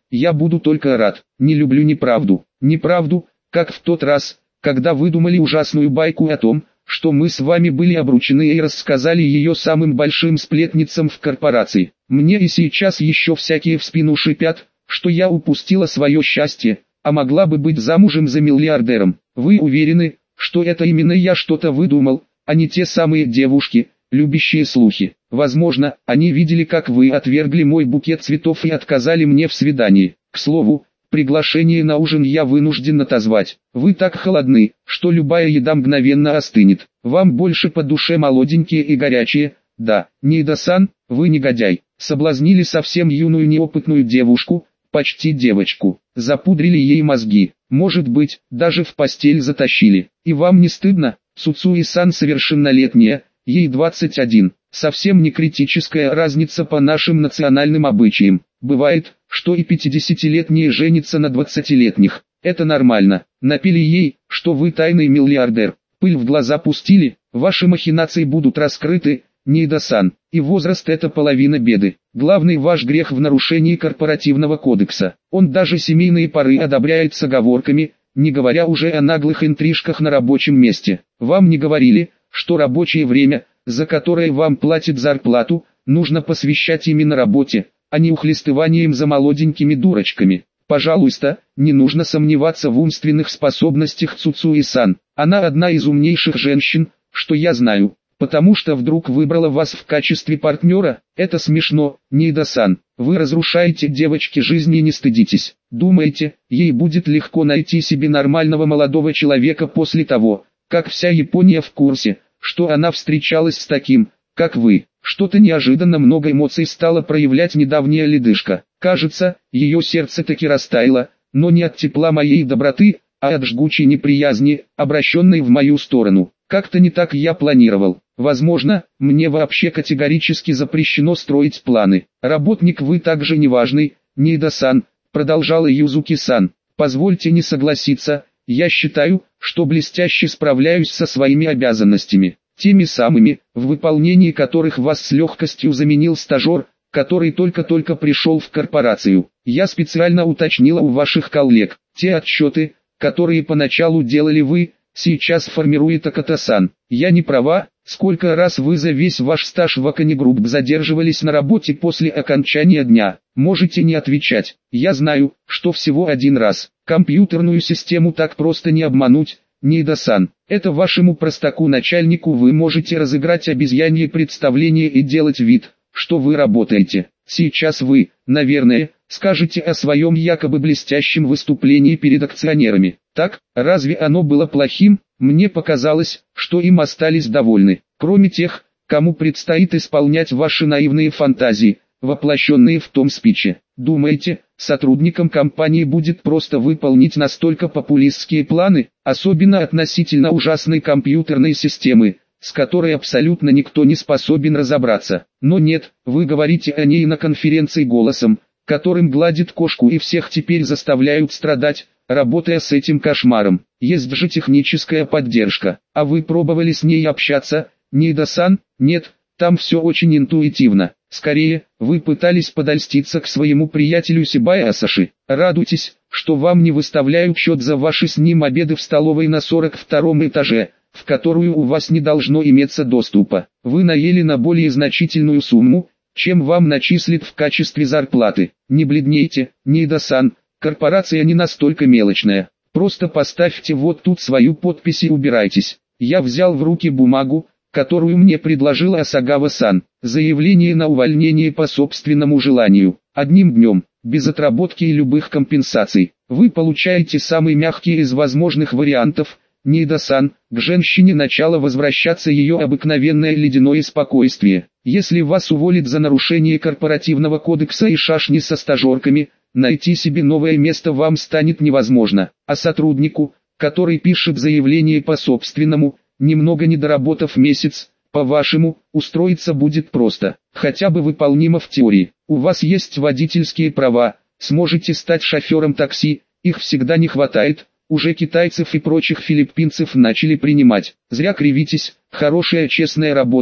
я буду только рад. Не люблю неправду. Неправду, как в тот раз, когда выдумали ужасную байку о том, что мы с вами были обручены и рассказали ее самым большим сплетницам в корпорации. Мне и сейчас еще всякие в спину шипят, что я упустила свое счастье, а могла бы быть замужем за миллиардером. Вы уверены, что это именно я что-то выдумал, а не те самые девушки, любящие слухи? Возможно, они видели, как вы отвергли мой букет цветов и отказали мне в свидании. К слову, приглашение на ужин я вынужден отозвать. Вы так холодны, что любая еда мгновенно остынет. Вам больше по душе молоденькие и горячие. Да, Ниида-сан, вы негодяй. Соблазнили совсем юную неопытную девушку, почти девочку. Запудрили ей мозги. Может быть, даже в постель затащили. И вам не стыдно? Цуцуи-сан совершеннолетняя, ей 21. Совсем не критическая разница по нашим национальным обычаям. Бывает, что и 50-летние женятся на 20-летних. Это нормально. Напили ей, что вы тайный миллиардер. Пыль в глаза пустили, ваши махинации будут раскрыты, Ниида-сан. И возраст — это половина беды. Главный ваш грех в нарушении корпоративного кодекса. Он даже семейные пары одобряет с оговорками, не говоря уже о наглых интрижках на рабочем месте. Вам не говорили, что рабочее время, за которое вам платят зарплату, нужно посвящать именно работе, а не ухлестыванием за молоденькими дурочками. Пожалуйста, не нужно сомневаться в умственных способностях Цуцуи-сан. Она одна из умнейших женщин, что я знаю. Потому что вдруг выбрала вас в качестве партнера, это смешно, Ниида-сан. Вы разрушаете девочке жизнь и не стыдитесь. Думаете, ей будет легко найти себе нормального молодого человека после того, как вся Япония в курсе, что она встречалась с таким, как вы? Что-то неожиданно много эмоций стала проявлять недавняя ледышка. Кажется, ее сердце таки растаяло, но не от тепла моей доброты, а от жгучей неприязни, обращенной в мою сторону. Как-то не так я планировал. Возможно, мне вообще категорически запрещено строить планы. Работник вы также неважный, Ниида-сан, продолжала Юзуки-сан. Позвольте не согласиться, я считаю, что блестяще справляюсь со своими обязанностями. Теми самыми, в выполнении которых вас с легкостью заменил стажер, который только-только пришел в корпорацию. Я специально уточнила у ваших коллег, те отчеты, которые поначалу делали вы, сейчас формирует Аката-сан. Я не права? Сколько раз вы за весь ваш стаж в Акане Групп задерживались на работе после окончания дня? Можете не отвечать. Я знаю, что всего один раз. Компьютерную систему так просто не обмануть, Ниида-сан. Это вашему простаку-начальнику вы можете разыграть обезьянье представление и делать вид, что вы работаете. Сейчас вы, наверное, скажете о своем якобы блестящем выступлении перед акционерами. Так, разве оно было плохим? Мне показалось, что им остались довольны. Кроме тех, кому предстоит исполнять ваши наивные фантазии, воплощенные в том спиче. Думаете, сотрудникам компании будет просто выполнить настолько популистские планы, особенно относительно ужасной компьютерной системы, с которой абсолютно никто не способен разобраться? Но нет, вы говорите о ней на конференции голосом, которым гладит кошку и всех теперь заставляют страдать, работая с этим кошмаром. Есть же техническая поддержка. А вы пробовали с ней общаться, Ниида-сан? Нет, там все очень интуитивно. Скорее, вы пытались подольститься к своему приятелю Сибая Асаши. Радуйтесь, что вам не выставляют счет за ваши с ним обеды в столовой на 42-м этаже, в которую у вас не должно иметься доступа. Вы наели на более значительную сумму, чем вам начислят в качестве зарплаты. Не бледнейте, Ниида-сан, корпорация не настолько мелочная. Просто поставьте вот тут свою подпись и убирайтесь. Я взял в руки бумагу, которую мне предложила Асагава-сан. Заявление на увольнение по собственному желанию. Одним днем, без отработки и любых компенсаций. Вы получаете самый мягкий из возможных вариантов, Ниида-сан. К женщине начало возвращаться ее обыкновенное ледяное спокойствие. Если вас уволят за нарушение корпоративного кодекса и шашни со стажерками, найти себе новое место вам станет невозможно. А сотруднику, который пишет заявление по собственному, немного не доработав месяц, по-вашему, устроиться будет просто, хотя бы выполнимо в теории. У вас есть водительские права, сможете стать шофером такси, их всегда не хватает, уже китайцев и прочих филиппинцев начали принимать. Зря кривитесь, хорошая честная работа,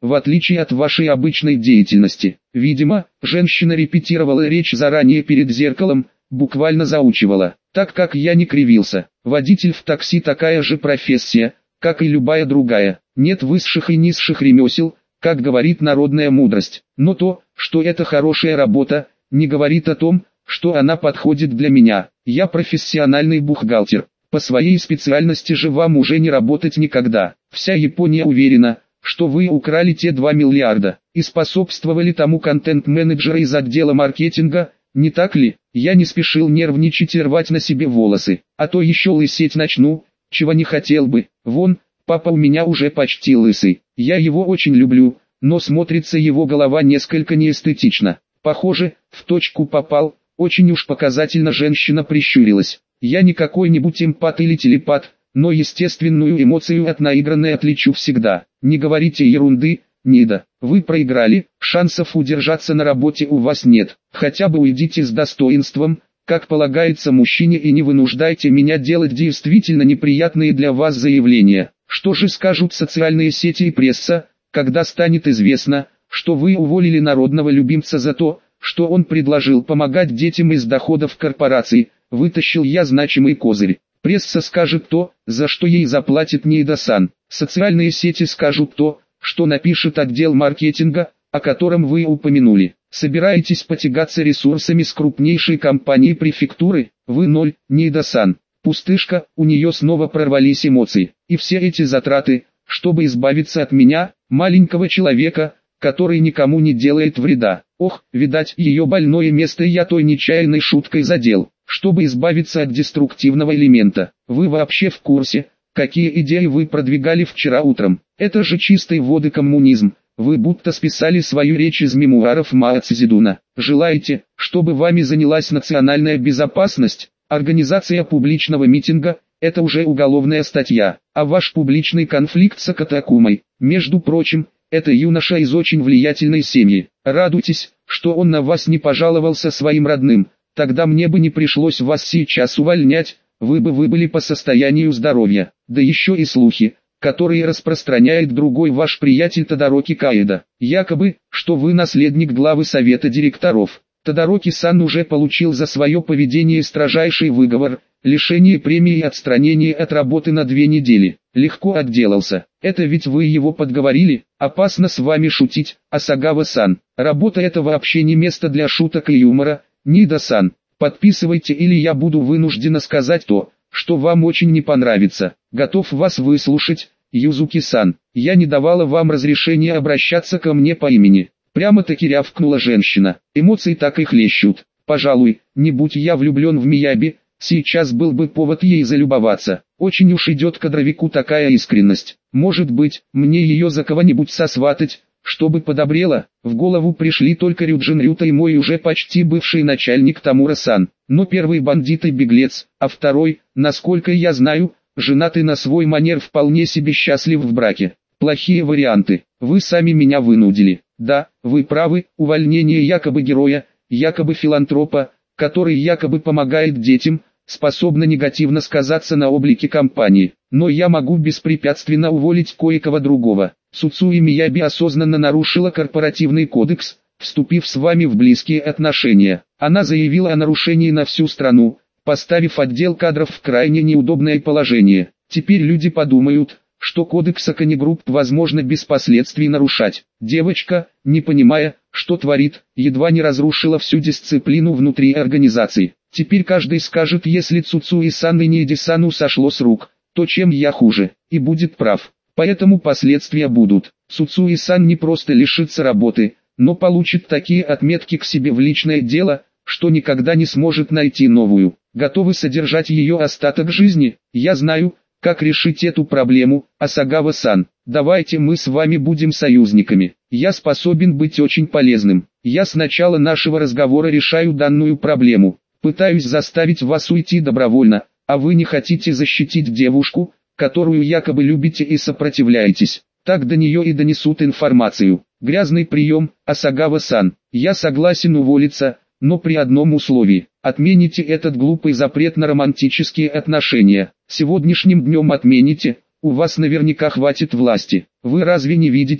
в отличие от вашей обычной деятельности. Видимо, женщина репетировала речь заранее перед зеркалом, буквально заучивала. Так как я не кривился. Водитель в такси такая же профессия, как и любая другая. Нет высших и низших ремесел, как говорит народная мудрость. Но то, что это хорошая работа, не говорит о том, что она подходит для меня. Я профессиональный бухгалтер. По своей специальности же вам уже не работать никогда. Вся Япония уверена, что вы украли те 2 миллиарда. И способствовали тому контент-менеджеры из отдела маркетинга, не так ли? Я не спешил нервничать и рвать на себе волосы. А то еще лысеть начну, чего не хотел бы. Вон, папа у меня уже почти лысый. Я его очень люблю, но смотрится его голова несколько неэстетично. Похоже, в точку попал. Очень уж показательно женщина прищурилась. Я не какой-нибудь эмпат или телепат, но естественную эмоцию от наигранной отличу всегда. Не говорите ерунды, Нида. Вы проиграли, шансов удержаться на работе у вас нет. Хотя бы уйдите с достоинством, как полагается мужчине, и не вынуждайте меня делать действительно неприятные для вас заявления. Что же скажут социальные сети и пресса, когда станет известно, что вы уволили народного любимца за то, что он предложил помогать детям из доходов корпораций? Вытащил я значимый козырь. Пресса скажет то, за что ей заплатит Нида-сан. Социальные сети скажут то, что напишет отдел маркетинга, о котором вы упомянули. Собираетесь потягаться ресурсами с крупнейшей компанией префектуры? Вы ноль, Нида-сан. Пустышка, у нее снова прорвались эмоции. И все эти затраты, чтобы избавиться от меня, маленького человека, который никому не делает вреда. Ох, видать, ее больное место я той нечаянной шуткой задел. Чтобы избавиться от деструктивного элемента. Вы вообще в курсе, какие идеи вы продвигали вчера утром? Это же чистой воды коммунизм. Вы будто списали свою речь из мемуаров Мао Цзэдуна. Желаете, чтобы вами занялась национальная безопасность? Организация публичного митинга – это уже уголовная статья. А ваш публичный конфликт с Акатакумой, между прочим, это юноша из очень влиятельной семьи. Радуйтесь, что он на вас не пожаловался своим родным. Тогда мне бы не пришлось вас сейчас увольнять, вы бы выбыли по состоянию здоровья. Да еще и слухи, которые распространяет другой ваш приятель Тодароки Каэда. Якобы, что вы наследник главы совета директоров. Тодароки-сан уже получил за свое поведение строжайший выговор, лишение премии и отстранение от работы на 2 недели. Легко отделался. Это ведь вы его подговорили. Опасно с вами шутить, Асагава-сан. Работа — это вообще не место для шуток и юмора. Нида-сан, подписывайте, или я буду вынуждена сказать то, что вам очень не понравится. Готов вас выслушать, Юзуки-сан. Я не давала вам разрешения обращаться ко мне по имени. Прямо-таки рявкнула женщина. Эмоции так и хлещут. Пожалуй, не будь я влюблен в Мияби, сейчас был бы повод ей залюбоваться. Очень уж идет кадровику такая искренность. Может быть, мне ее за кого-нибудь сосватать, чтобы подобрела? В голову пришли только Рюджин Рюта и мой уже почти бывший начальник Тамура-сан. Но первый бандит и беглец, а второй, насколько я знаю, женатый на свой манер, вполне себе счастлив в браке. Плохие варианты. Вы сами меня вынудили. Да, вы правы, увольнение якобы героя, якобы филантропа, который якобы помогает детям, способно негативно сказаться на облике компании. Но я могу беспрепятственно уволить кое-кого другого. Суцуи Мияби осознанно нарушила корпоративный кодекс, вступив с вами в близкие отношения. Она заявила о нарушении на всю страну, поставив отдел кадров в крайне неудобное положение. Теперь люди подумают, что кодекс Аконигрупп возможно без последствий нарушать. Девочка, не понимая, что творит, едва не разрушила всю дисциплину внутри организации. Теперь каждый скажет, если Цуцуи-сан и Ниэди-сану сошло с рук, то чем я хуже, и будет прав. Поэтому последствия будут. Цуцуи-сан не просто лишится работы, но получит такие отметки к себе в личное дело, что никогда не сможет найти новую. Готовы содержать ее остаток жизни? Я знаю, как решить эту проблему, Асагава-сан. Давайте мы с вами будем союзниками. Я способен быть очень полезным. Я с начала нашего разговора решаю данную проблему. Пытаюсь заставить вас уйти добровольно, а вы не хотите защитить девушку, которую якобы любите и сопротивляетесь. Так до нее и донесут информацию. Грязный прием, Асагава-сан. Я согласен уволиться, но при одном условии. Отмените этот глупый запрет на романтические отношения. Сегодняшним днем отмените, у вас наверняка хватит власти. Вы разве не видите,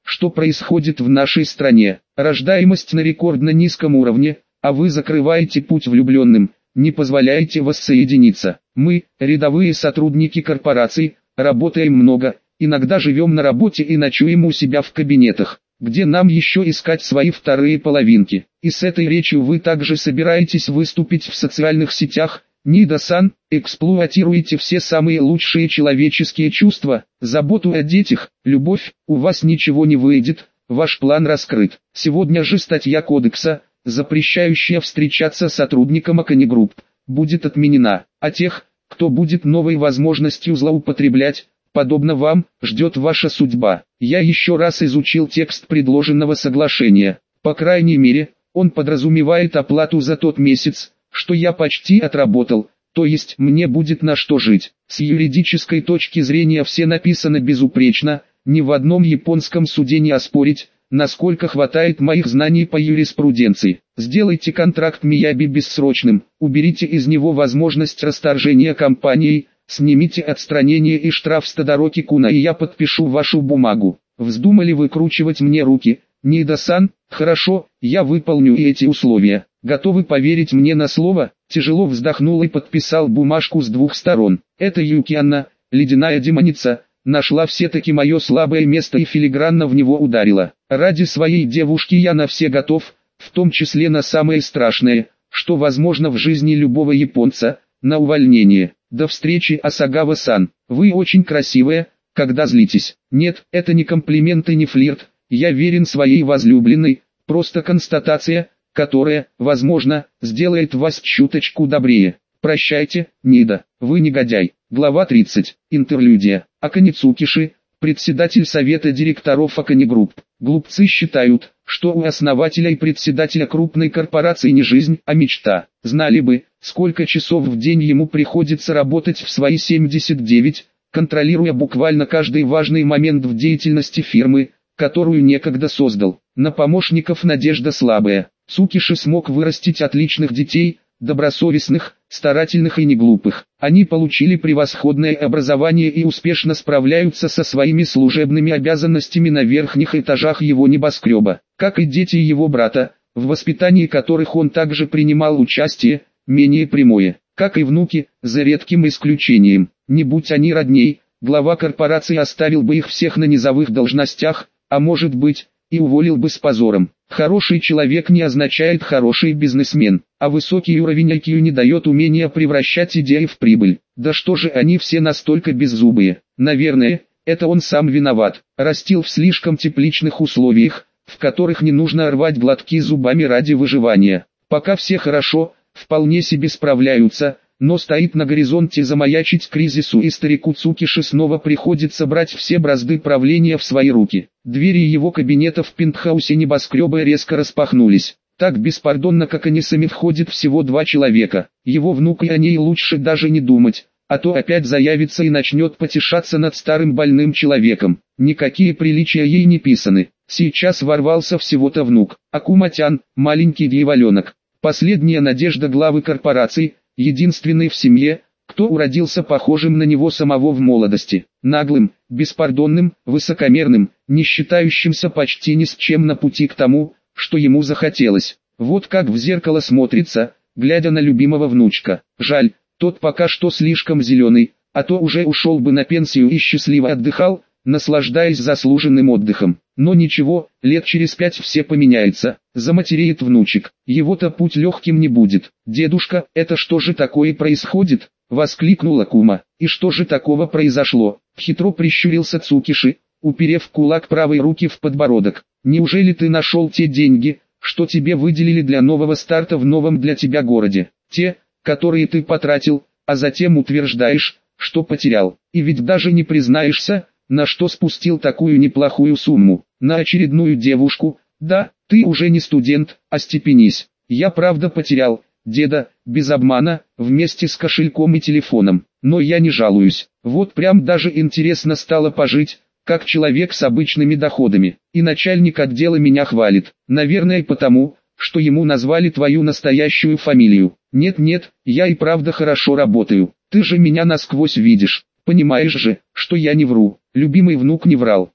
что происходит в нашей стране. Рождаемость на рекордно низком уровне, а вы закрываете путь влюбленным, не позволяете воссоединиться. Мы, рядовые сотрудники корпораций, работаем много, иногда живем на работе и ночуем у себя в кабинетах. Где нам еще искать свои вторые половинки? И с этой речью вы также собираетесь выступить в социальных сетях? Нида-сан, эксплуатируете все самые лучшие человеческие чувства, заботу о детях, любовь, у вас ничего не выйдет, ваш план раскрыт. Сегодня же статья кодекса, запрещающая встречаться сотрудникам Акони Групп, будет отменена, а тех, кто будет новой возможностью злоупотреблять, подобно вам, ждет ваша судьба. Я еще раз изучил текст предложенного соглашения. По крайней мере, он подразумевает оплату за тот месяц, что я почти отработал, то есть мне будет на что жить. С юридической точки зрения все написано безупречно, ни в одном японском суде не оспорить, насколько хватает моих знаний по юриспруденции. Сделайте контракт Мияби бессрочным, уберите из него возможность расторжения компанией, снимите отстранение и штраф с Тодороки Куна, и я подпишу вашу бумагу. Вздумали выкручивать мне руки? Нида-сан, хорошо, я выполню и эти условия. Готовы поверить мне на слово? Тяжело вздохнул и подписал бумажку с двух сторон. Это Юки-Анна, ледяная демоница, нашла все-таки мое слабое место и филигранно в него ударила. Ради своей девушки я на все готов, в том числе на самое страшное, что возможно в жизни любого японца, на увольнение. До встречи, Асагава-сан. Вы очень красивая, когда злитесь. Нет, это не комплимент и не флирт, я верен своей возлюбленной, просто констатация, которая, возможно, сделает вас чуточку добрее. Прощайте, Нида, вы негодяй. Глава 30. Интерлюдия. Акони Цукиши, председатель совета директоров Акони Групп. Глупцы считают, что у основателя и председателя крупной корпорации не жизнь, а мечта. Знали бы, сколько часов в день ему приходится работать в свои 79, контролируя буквально каждый важный момент в деятельности фирмы, которую некогда создал. На помощников надежда слабая. Цукиши смог вырастить отличных детей, добросовестных, старательных и неглупых. Они получили превосходное образование и успешно справляются со своими служебными обязанностями на верхних этажах его небоскреба, как и дети его брата, в воспитании которых он также принимал участие, менее прямое, как и внуки, за редким исключением. Не будь они родней, глава корпорации оставил бы их всех на низовых должностях, а может быть, и уволил бы с позором. Хороший человек не означает хороший бизнесмен, а высокий уровень IQ не дает умения превращать идеи в прибыль. Да что же они все настолько беззубые? Наверное, это он сам виноват. Растил в слишком тепличных условиях, в которых не нужно рвать глотки зубами ради выживания. Пока все хорошо, вполне себе справляются, но стоит на горизонте замаячить кризису, и старику Цукиши снова приходится брать все бразды правления в свои руки. Двери его кабинета в пентхаусе небоскреба резко распахнулись. Так беспардонно, как они сами, входит всего 2 человека. Его внук, и о ней лучше даже не думать, а то опять заявится и начнет потешаться над старым больным человеком. Никакие приличия ей не писаны. Сейчас ворвался всего-то внук, Акума-тян, маленький дьяволенок. Последняя надежда главы корпорации, единственный в семье, кто уродился похожим на него самого в молодости, наглым, беспардонным, высокомерным, не считающимся почти ни с чем на пути к тому, что ему захотелось. Вот как в зеркало смотрится, глядя на любимого внучка. Жаль, тот пока что слишком зеленый, а то уже ушел бы на пенсию и счастливо отдыхал, наслаждаясь заслуженным отдыхом. Но ничего, лет через 5 все поменяется, заматереет внучек, его-то путь легким не будет. «Дедушка, это что же такое происходит?» — воскликнула Кума. «И что же такого произошло?» — хитро прищурился Цукиши, уперев кулак правой руки в подбородок. «Неужели ты нашел те деньги, что тебе выделили для нового старта в новом для тебя городе? Те, которые ты потратил, а затем утверждаешь, что потерял. И ведь даже не признаешься, на что спустил такую неплохую сумму. На очередную девушку? Да, ты уже не студент, остепенись. Я правда потерял, деда, без обмана, вместе с кошельком и телефоном. Но я не жалуюсь. Вот прям даже интересно стало пожить, как человек с обычными доходами. И начальник отдела меня хвалит. Наверное потому, что ему назвали твою настоящую фамилию. Нет-нет, я и правда хорошо работаю. Ты же меня насквозь видишь. Понимаешь же, что я не вру. Любимый внук не врал.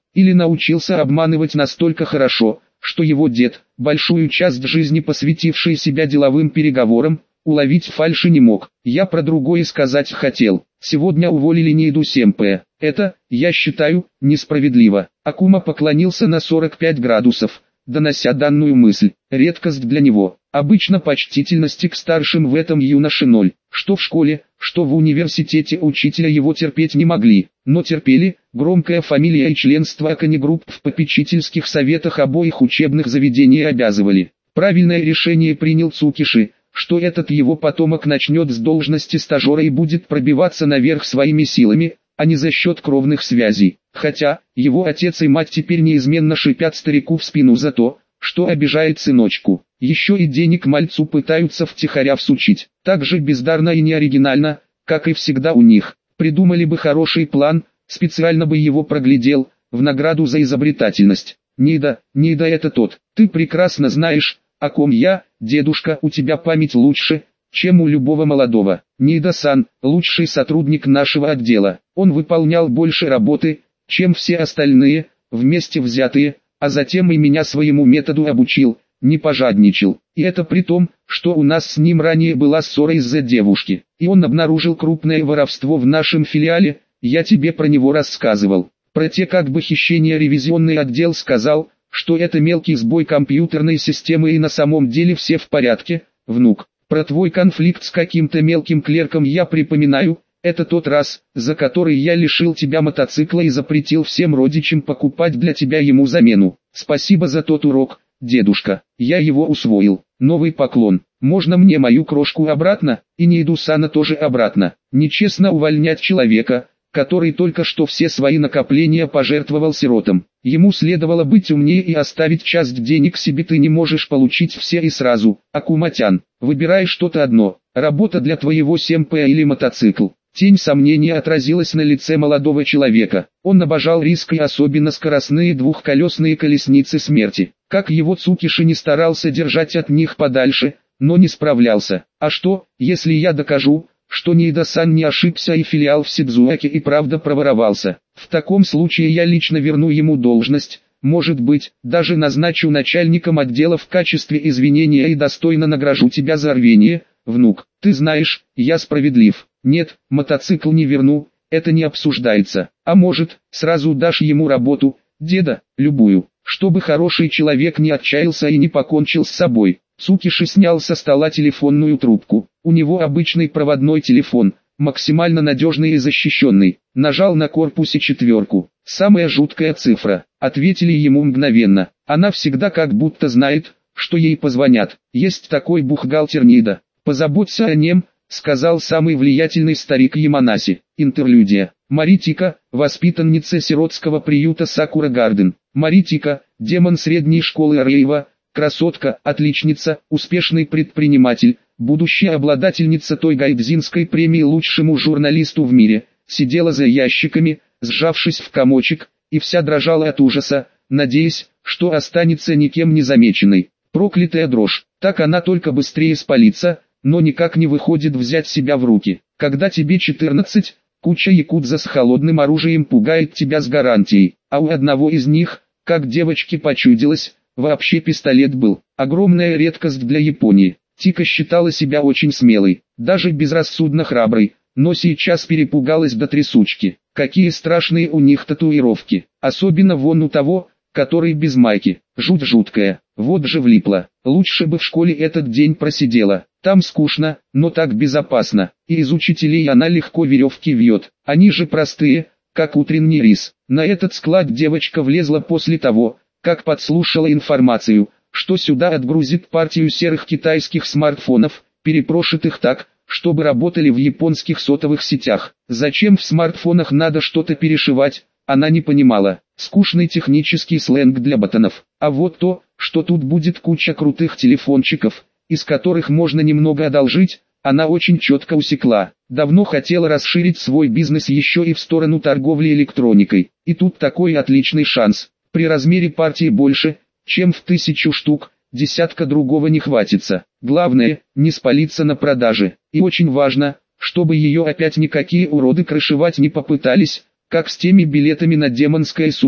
или научился обманывать настолько хорошо, что его дед, большую часть жизни посвятивший себя деловым переговорам, уловить фальши не мог. Я про другое сказать хотел. Сегодня уволили Ниду Семпе. Это, я считаю, несправедливо. Акума поклонился на 45 градусов, донося данную мысль. Редкость для него. Обычно почтительности к старшим в этом юноше ноль. Что в школе, что в университете учителя его терпеть не могли, но терпели. Громкая фамилия и членство Аканигрупп в попечительских советах обоих учебных заведений обязывали. Правильное решение принял Цукиши, что этот его потомок начнет с должности стажера и будет пробиваться наверх своими силами, а не за счет кровных связей. Хотя, его отец и мать теперь неизменно шипят старику в спину за то, что обижает сыночку. Еще и денег мальцу пытаются втихаря всучить. Так же бездарно и неоригинально, как и всегда у них. Придумали бы хороший план, специально бы его проглядел, в награду за изобретательность. Нида это тот. Ты прекрасно знаешь, о ком я, дедушка, у тебя память лучше, чем у любого молодого. Нида-сан, лучший сотрудник нашего отдела. Он выполнял больше работы, чем все остальные, вместе взятые, а затем и меня своему методу обучил, не пожадничал. И это при том, что у нас с ним ранее была ссора из-за девушки. И он обнаружил крупное воровство в нашем филиале, я тебе про него рассказывал. Про те как бы хищения ревизионный отдел сказал, что это мелкий сбой компьютерной системы и на самом деле все в порядке, внук. Про твой конфликт с каким-то мелким клерком я припоминаю, это тот раз, за который я лишил тебя мотоцикла и запретил всем родичам покупать для тебя ему замену. Спасибо за тот урок, дедушка, я его усвоил. Новый поклон. Можно мне мою крошку обратно, и Ниду-сана тоже обратно. Нечестно увольнять человека, который только что все свои накопления пожертвовал сиротам. Ему следовало быть умнее и оставить часть денег себе. Ты не можешь получить все и сразу. Акума-тян, выбирай что-то одно, работа для твоего семпэ или мотоцикл. Тень сомнения отразилась на лице молодого человека. Он обожал риск и особенно скоростные двухколесные колесницы смерти. Как его Цукиши не старался держать от них подальше, но не справлялся. А что, если я докажу, что Нида-сан не ошибся и филиал в Сидзуаке и правда проворовался? В таком случае я лично верну ему должность, может быть, даже назначу начальником отдела в качестве извинения и достойно награжу тебя за рвение, внук. Ты знаешь, я справедлив. Нет, мотоцикл не верну, это не обсуждается. А может, сразу дашь ему работу, деда, любую, чтобы хороший человек не отчаялся и не покончил с собой. Цукиши снял со стола телефонную трубку. У него обычный проводной телефон, максимально надежный и защищенный. Нажал на корпусе 4. Самая жуткая цифра. Ответили ему мгновенно. Она всегда как будто знает, что ей позвонят. Есть такой бухгалтер Нида. Позаботься о нем, сказал самый влиятельный старик Яманаси. Интерлюдия. Маритика, воспитанница сиротского приюта Сакура Гарден. Маритика, демон средней школы Рейва, красотка, отличница, успешный предприниматель, будущая обладательница той гайдзинской премии лучшему журналисту в мире, сидела за ящиками, сжавшись в комочек, и вся дрожала от ужаса, надеясь, что останется никем не замеченной. Проклятая дрожь, так она только быстрее спалится, но никак не выходит взять себя в руки. Когда тебе 14, куча якудза с холодным оружием пугает тебя с гарантией, а у одного из них, как девочке почудилось, вообще пистолет был. Огромная редкость для Японии. Тика считала себя очень смелой, даже безрассудно храброй, но сейчас перепугалась до трясучки. Какие страшные у них татуировки, особенно вон у того, который без майки. Жуть жуткая, вот же влипла. Лучше бы в школе этот день просидела. Там скучно, но так безопасно. И из учителей она легко веревки вьет. Они же простые, как утренний рис. На этот склад девочка влезла после того, как подслушала информацию, что сюда отгрузит партию серых китайских смартфонов, перепрошитых так, чтобы работали в японских сотовых сетях. Зачем в смартфонах надо что-то перешивать, она не понимала. Скучный технический сленг для ботанов. А вот то, что тут будет куча крутых телефончиков, из которых можно немного одолжить, она очень четко усекла. Давно хотела расширить свой бизнес еще и в сторону торговли электроникой. И тут такой отличный шанс. При размере партии больше, чем в 1000 штук, десятка другого не хватится. Главное, не спалиться на продаже. И очень важно, чтобы ее опять никакие уроды крышевать не попытались, как с теми билетами на демонское сумо.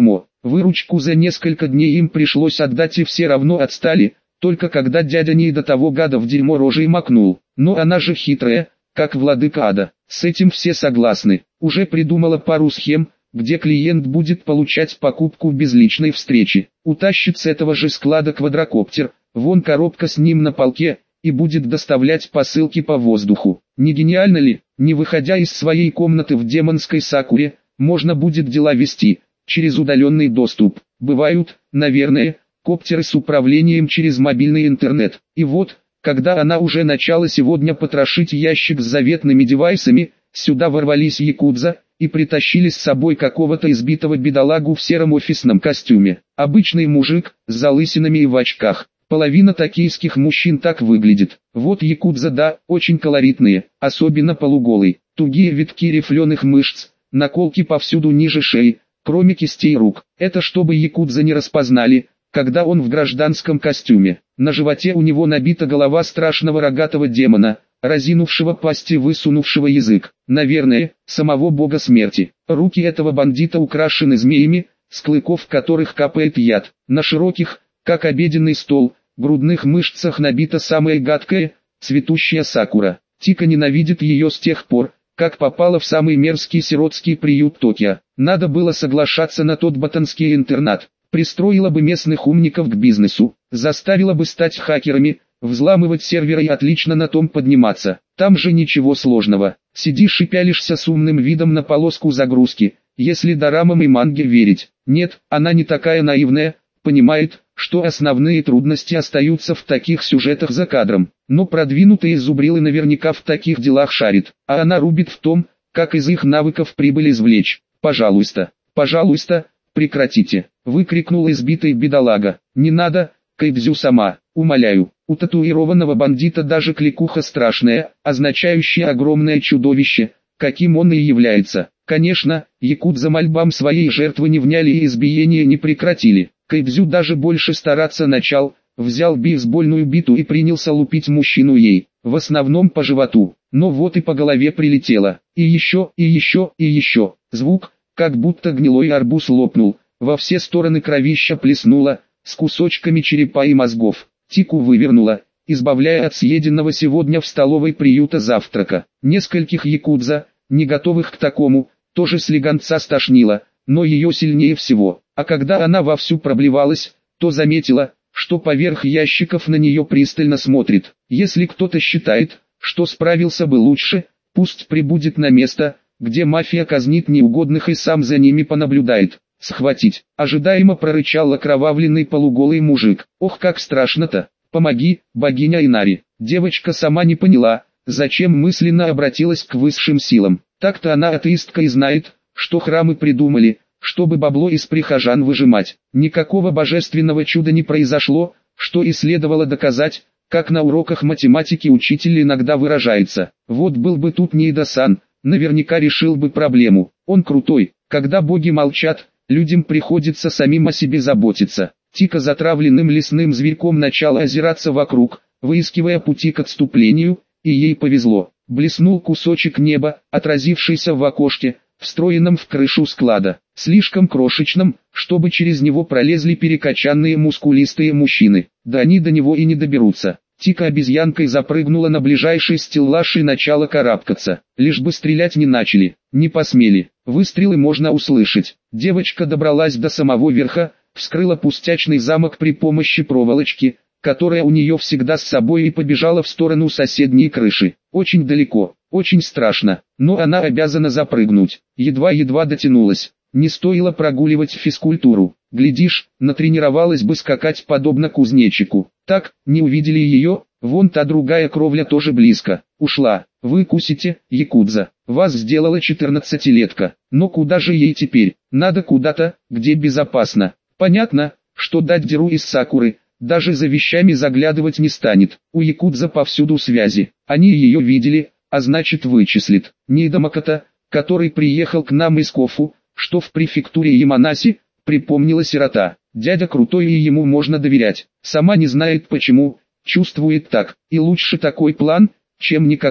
Выручку за несколько дней им пришлось отдать и все равно отстали, только когда дядя не до того гада в дерьмо рожей макнул. Но она же хитрая, как владыка ада. С этим все согласны. Уже придумала пару схем, где клиент будет получать покупку без личной встречи. Утащит с этого же склада квадрокоптер, вон коробка с ним на полке, и будет доставлять посылки по воздуху. Не гениально ли? Не выходя из своей комнаты в демонской Сакуре, можно будет дела вести через удаленный доступ. Бывают, наверное, коптеры с управлением через мобильный интернет. И вот, когда она уже начала сегодня потрошить ящик с заветными девайсами, сюда ворвались якудза и притащили с собой какого-то избитого бедолагу в сером офисном костюме. Обычный мужик, с залысинами и в очках. Половина токийских мужчин так выглядит. Вот якудза, да, очень колоритные, особенно полуголый. Тугие витки рифленых мышц, наколки повсюду ниже шеи, кроме кистей рук. Это чтобы якудза не распознали, когда он в гражданском костюме. На животе у него набита голова страшного рогатого демона, разинувшего пасть и высунувшего язык. Наверное, самого бога смерти. Руки этого бандита украшены змеями, с клыков которых капает яд. На широких, как обеденный стол, грудных мышцах набита самая гадкая, цветущая сакура. Тика ненавидит ее с тех пор, как попала в самый мерзкий сиротский приют Токио. Надо было соглашаться на тот ботанский интернат. Пристроила бы местных умников к бизнесу, заставила бы стать хакерами, взламывать серверы и отлично на том подниматься. Там же ничего сложного. Сидишь и пялишься с умным видом на полоску загрузки, если дорамам и манге верить. Нет, она не такая наивная, понимает, что основные трудности остаются в таких сюжетах за кадром. Но продвинутые зубрилы наверняка в таких делах шарит, а она рубит в том, как из их навыков прибыль извлечь. «Пожалуйста, пожалуйста, прекратите!» — выкрикнул избитый бедолага. «Не надо, Кайдзю сама, умоляю». У татуированного бандита даже кликуха страшная, означающая огромное чудовище, каким он и является. Конечно, якудза мольбам своей жертвы не вняли и избиения не прекратили. Кайдзю даже больше стараться начал, взял бейсбольную биту и принялся лупить мужчину ей, в основном по животу, но вот и по голове прилетело. И еще, и еще, и еще. Звук, как будто гнилой арбуз лопнул, во все стороны кровища плеснуло, с кусочками черепа и мозгов. Тику вывернуло, избавляя от съеденного сегодня в столовой приюта завтрака. Нескольких якудза, не готовых к такому, тоже слегонца стошнило, но ее сильнее всего. А когда она вовсю проблевалась, то заметила, что поверх ящиков на нее пристально смотрит. Если кто-то считает, что справился бы лучше, пусть прибудет на место, где мафия казнит неугодных и сам за ними понаблюдает. «Схватить!» — ожидаемо прорычал окровавленный полуголый мужик. «Ох, как страшно-то! Помоги, богиня Инари!» Девочка сама не поняла, зачем мысленно обратилась к высшим силам. Так-то она атеистка и знает, что храмы придумали, чтобы бабло из прихожан выжимать. Никакого божественного чуда не произошло, что и следовало доказать, как на уроках математики учитель иногда выражается. Вот был бы тут Ниида-сан, наверняка решил бы проблему. Он крутой. Когда боги молчат, людям приходится самим о себе заботиться. Тика затравленным лесным зверьком начала озираться вокруг, выискивая пути к отступлению, и ей повезло. Блеснул кусочек неба, отразившийся в окошке, встроенном в крышу склада, слишком крошечном, чтобы через него пролезли перекачанные мускулистые мужчины. Да они до него и не доберутся. Тика обезьянкой запрыгнула на ближайший стеллаж и начала карабкаться. Лишь бы стрелять не начали, не посмели. Выстрелы можно услышать. Девочка добралась до самого верха, вскрыла пустячный замок при помощи проволочки, которая у нее всегда с собой, и побежала в сторону соседней крыши. Очень далеко, очень страшно, но она обязана запрыгнуть. Едва-едва дотянулась. Не стоило прогуливать физкультуру. Глядишь, натренировалась бы скакать подобно кузнечику. Так, не увидели ее, вон та другая кровля тоже близко. Ушла. Вы кусите, якудза. Вас сделала 14-летка. Но куда же ей теперь? Надо куда-то, где безопасно. Понятно, что дать деру из Сакуры, даже за вещами заглядывать не станет. У якудза повсюду связи. Они ее видели, а значит вычислит. Ниида Макото, который приехал к нам из Кофу, что в префектуре Яманаси, припомнила сирота. Дядя крутой и ему можно доверять. Сама не знает почему, чувствует так. И лучше такой план, чем никакого.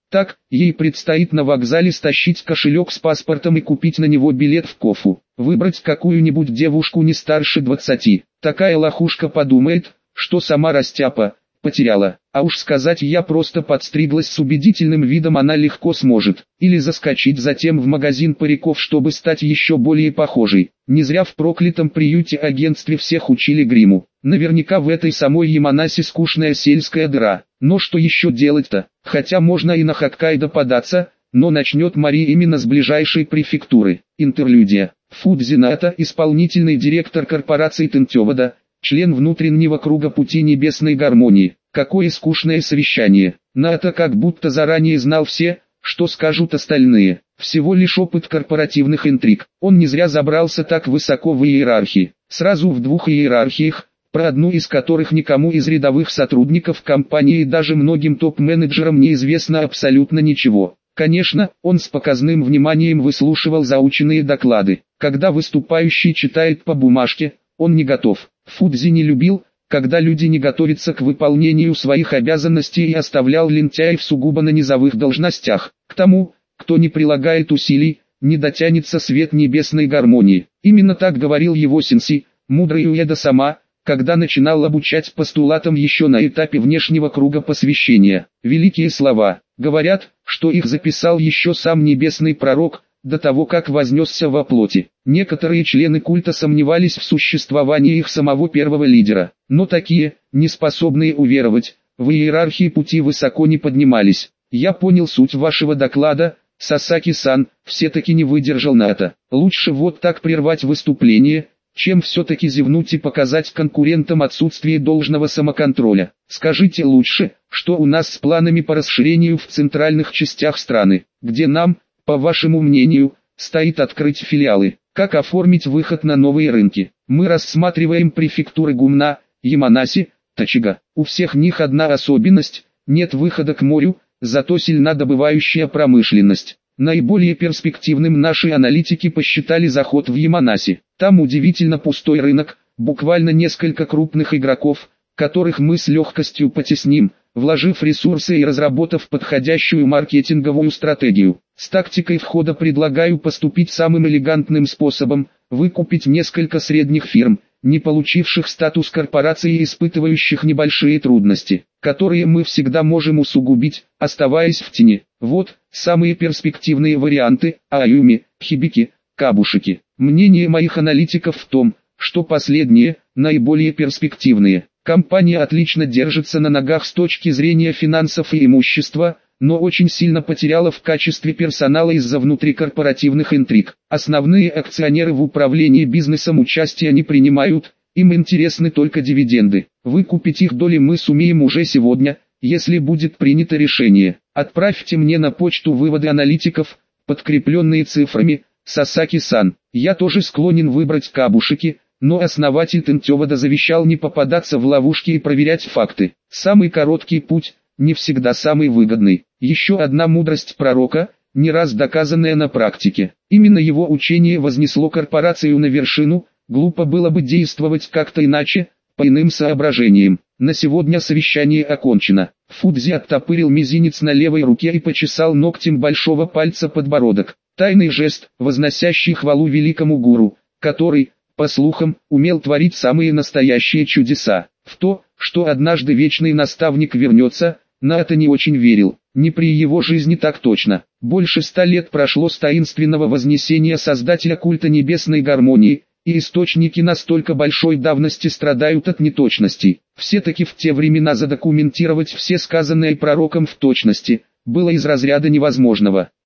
Так, ей предстоит на вокзале стащить кошелек с паспортом и купить на него билет в Кофу. Выбрать какую-нибудь девушку не старше 20. Такая лохушка подумает, что сама растяпа, потеряла. А уж сказать «я просто подстриглась» с убедительным видом она легко сможет. Или заскочить затем в магазин париков, чтобы стать еще более похожей. Не зря в проклятом приюте-агентстве всех учили гриму. Наверняка в этой самой Яманасе скучная сельская дыра. Но что еще делать-то? Хотя можно и на Хоккайдо податься, но начнет Мари именно с ближайшей префектуры. Интерлюдия. Фудзи Ната, исполнительный директор корпорации Тентёвода, член внутреннего круга пути небесной гармонии. Какое скучное совещание. Ната как будто заранее знал все, что скажут остальные. Всего лишь опыт корпоративных интриг. Он не зря забрался так высоко в иерархии. Сразу в 2 иерархиях, про одну из которых никому из рядовых сотрудников компании и даже многим топ-менеджерам неизвестно абсолютно ничего. Конечно, он с показным вниманием выслушивал заученные доклады. Когда выступающий читает по бумажке, он не готов. Фудзи не любил, когда люди не готовятся к выполнению своих обязанностей, и оставлял лентяев сугубо на низовых должностях. К тому, кто не прилагает усилий, не дотянется свет небесной гармонии. Именно так говорил его сенсей, мудрый Уэда-сама, когда начинал обучать постулатам еще на этапе внешнего круга посвящения. Великие слова. Говорят, что их записал еще сам небесный пророк, до того как вознесся во плоти. Некоторые члены культа сомневались в существовании их самого первого лидера, но такие, не способные уверовать, в иерархии пути высоко не поднимались. Я понял суть вашего доклада, Сасаки-сан, все-таки не выдержал Ната. Лучше вот так прервать выступление, чем все-таки зевнуть и показать конкурентам отсутствие должного самоконтроля. Скажите лучше, что у нас с планами по расширению в центральных частях страны, где нам, по вашему мнению, стоит открыть филиалы. Как оформить выход на новые рынки? Мы рассматриваем префектуры Гумна, Яманаси, Тачига. У всех них одна особенность – нет выхода к морю, зато сильна добывающая промышленность. Наиболее перспективным наши аналитики посчитали заход в Яманаси. Там удивительно пустой рынок, буквально несколько крупных игроков, которых мы с легкостью потесним, вложив ресурсы и разработав подходящую маркетинговую стратегию. С тактикой входа предлагаю поступить самым элегантным способом, выкупить несколько средних фирм, не получивших статус корпорации и испытывающих небольшие трудности, которые мы всегда можем усугубить, оставаясь в тени. Вот, самые перспективные варианты: Аюми, Хибики, Кабушики. Мнение моих аналитиков в том, что последние, наиболее перспективные. Компания отлично держится на ногах с точки зрения финансов и имущества, но очень сильно потеряла в качестве персонала из-за внутрикорпоративных интриг. Основные акционеры в управлении бизнесом участия не принимают, им интересны только дивиденды. Выкупить их доли мы сумеем уже сегодня, если будет принято решение. Отправьте мне на почту выводы аналитиков, подкрепленные цифрами, Сасаки-сан. Я тоже склонен выбрать Кабушики, но основатель Тентёвода завещал не попадаться в ловушки и проверять факты. Самый короткий путь – не всегда самый выгодный. Еще одна мудрость пророка, не раз доказанная на практике. Именно его учение вознесло корпорацию на вершину, глупо было бы действовать как-то иначе, по иным соображениям. На сегодня совещание окончено. Фудзи оттопырил мизинец на левой руке и почесал ногтем большого пальца подбородок. Тайный жест, возносящий хвалу великому гуру, который, по слухам, умел творить самые настоящие чудеса. В то, что однажды вечный наставник вернется, Ната не очень верил. Не при его жизни так точно. Больше 100 лет прошло с таинственного вознесения создателя культа небесной гармонии, и источники настолько большой давности страдают от неточностей. Все-таки в те времена задокументировать все сказанное пророком в точности было из разряда невозможного.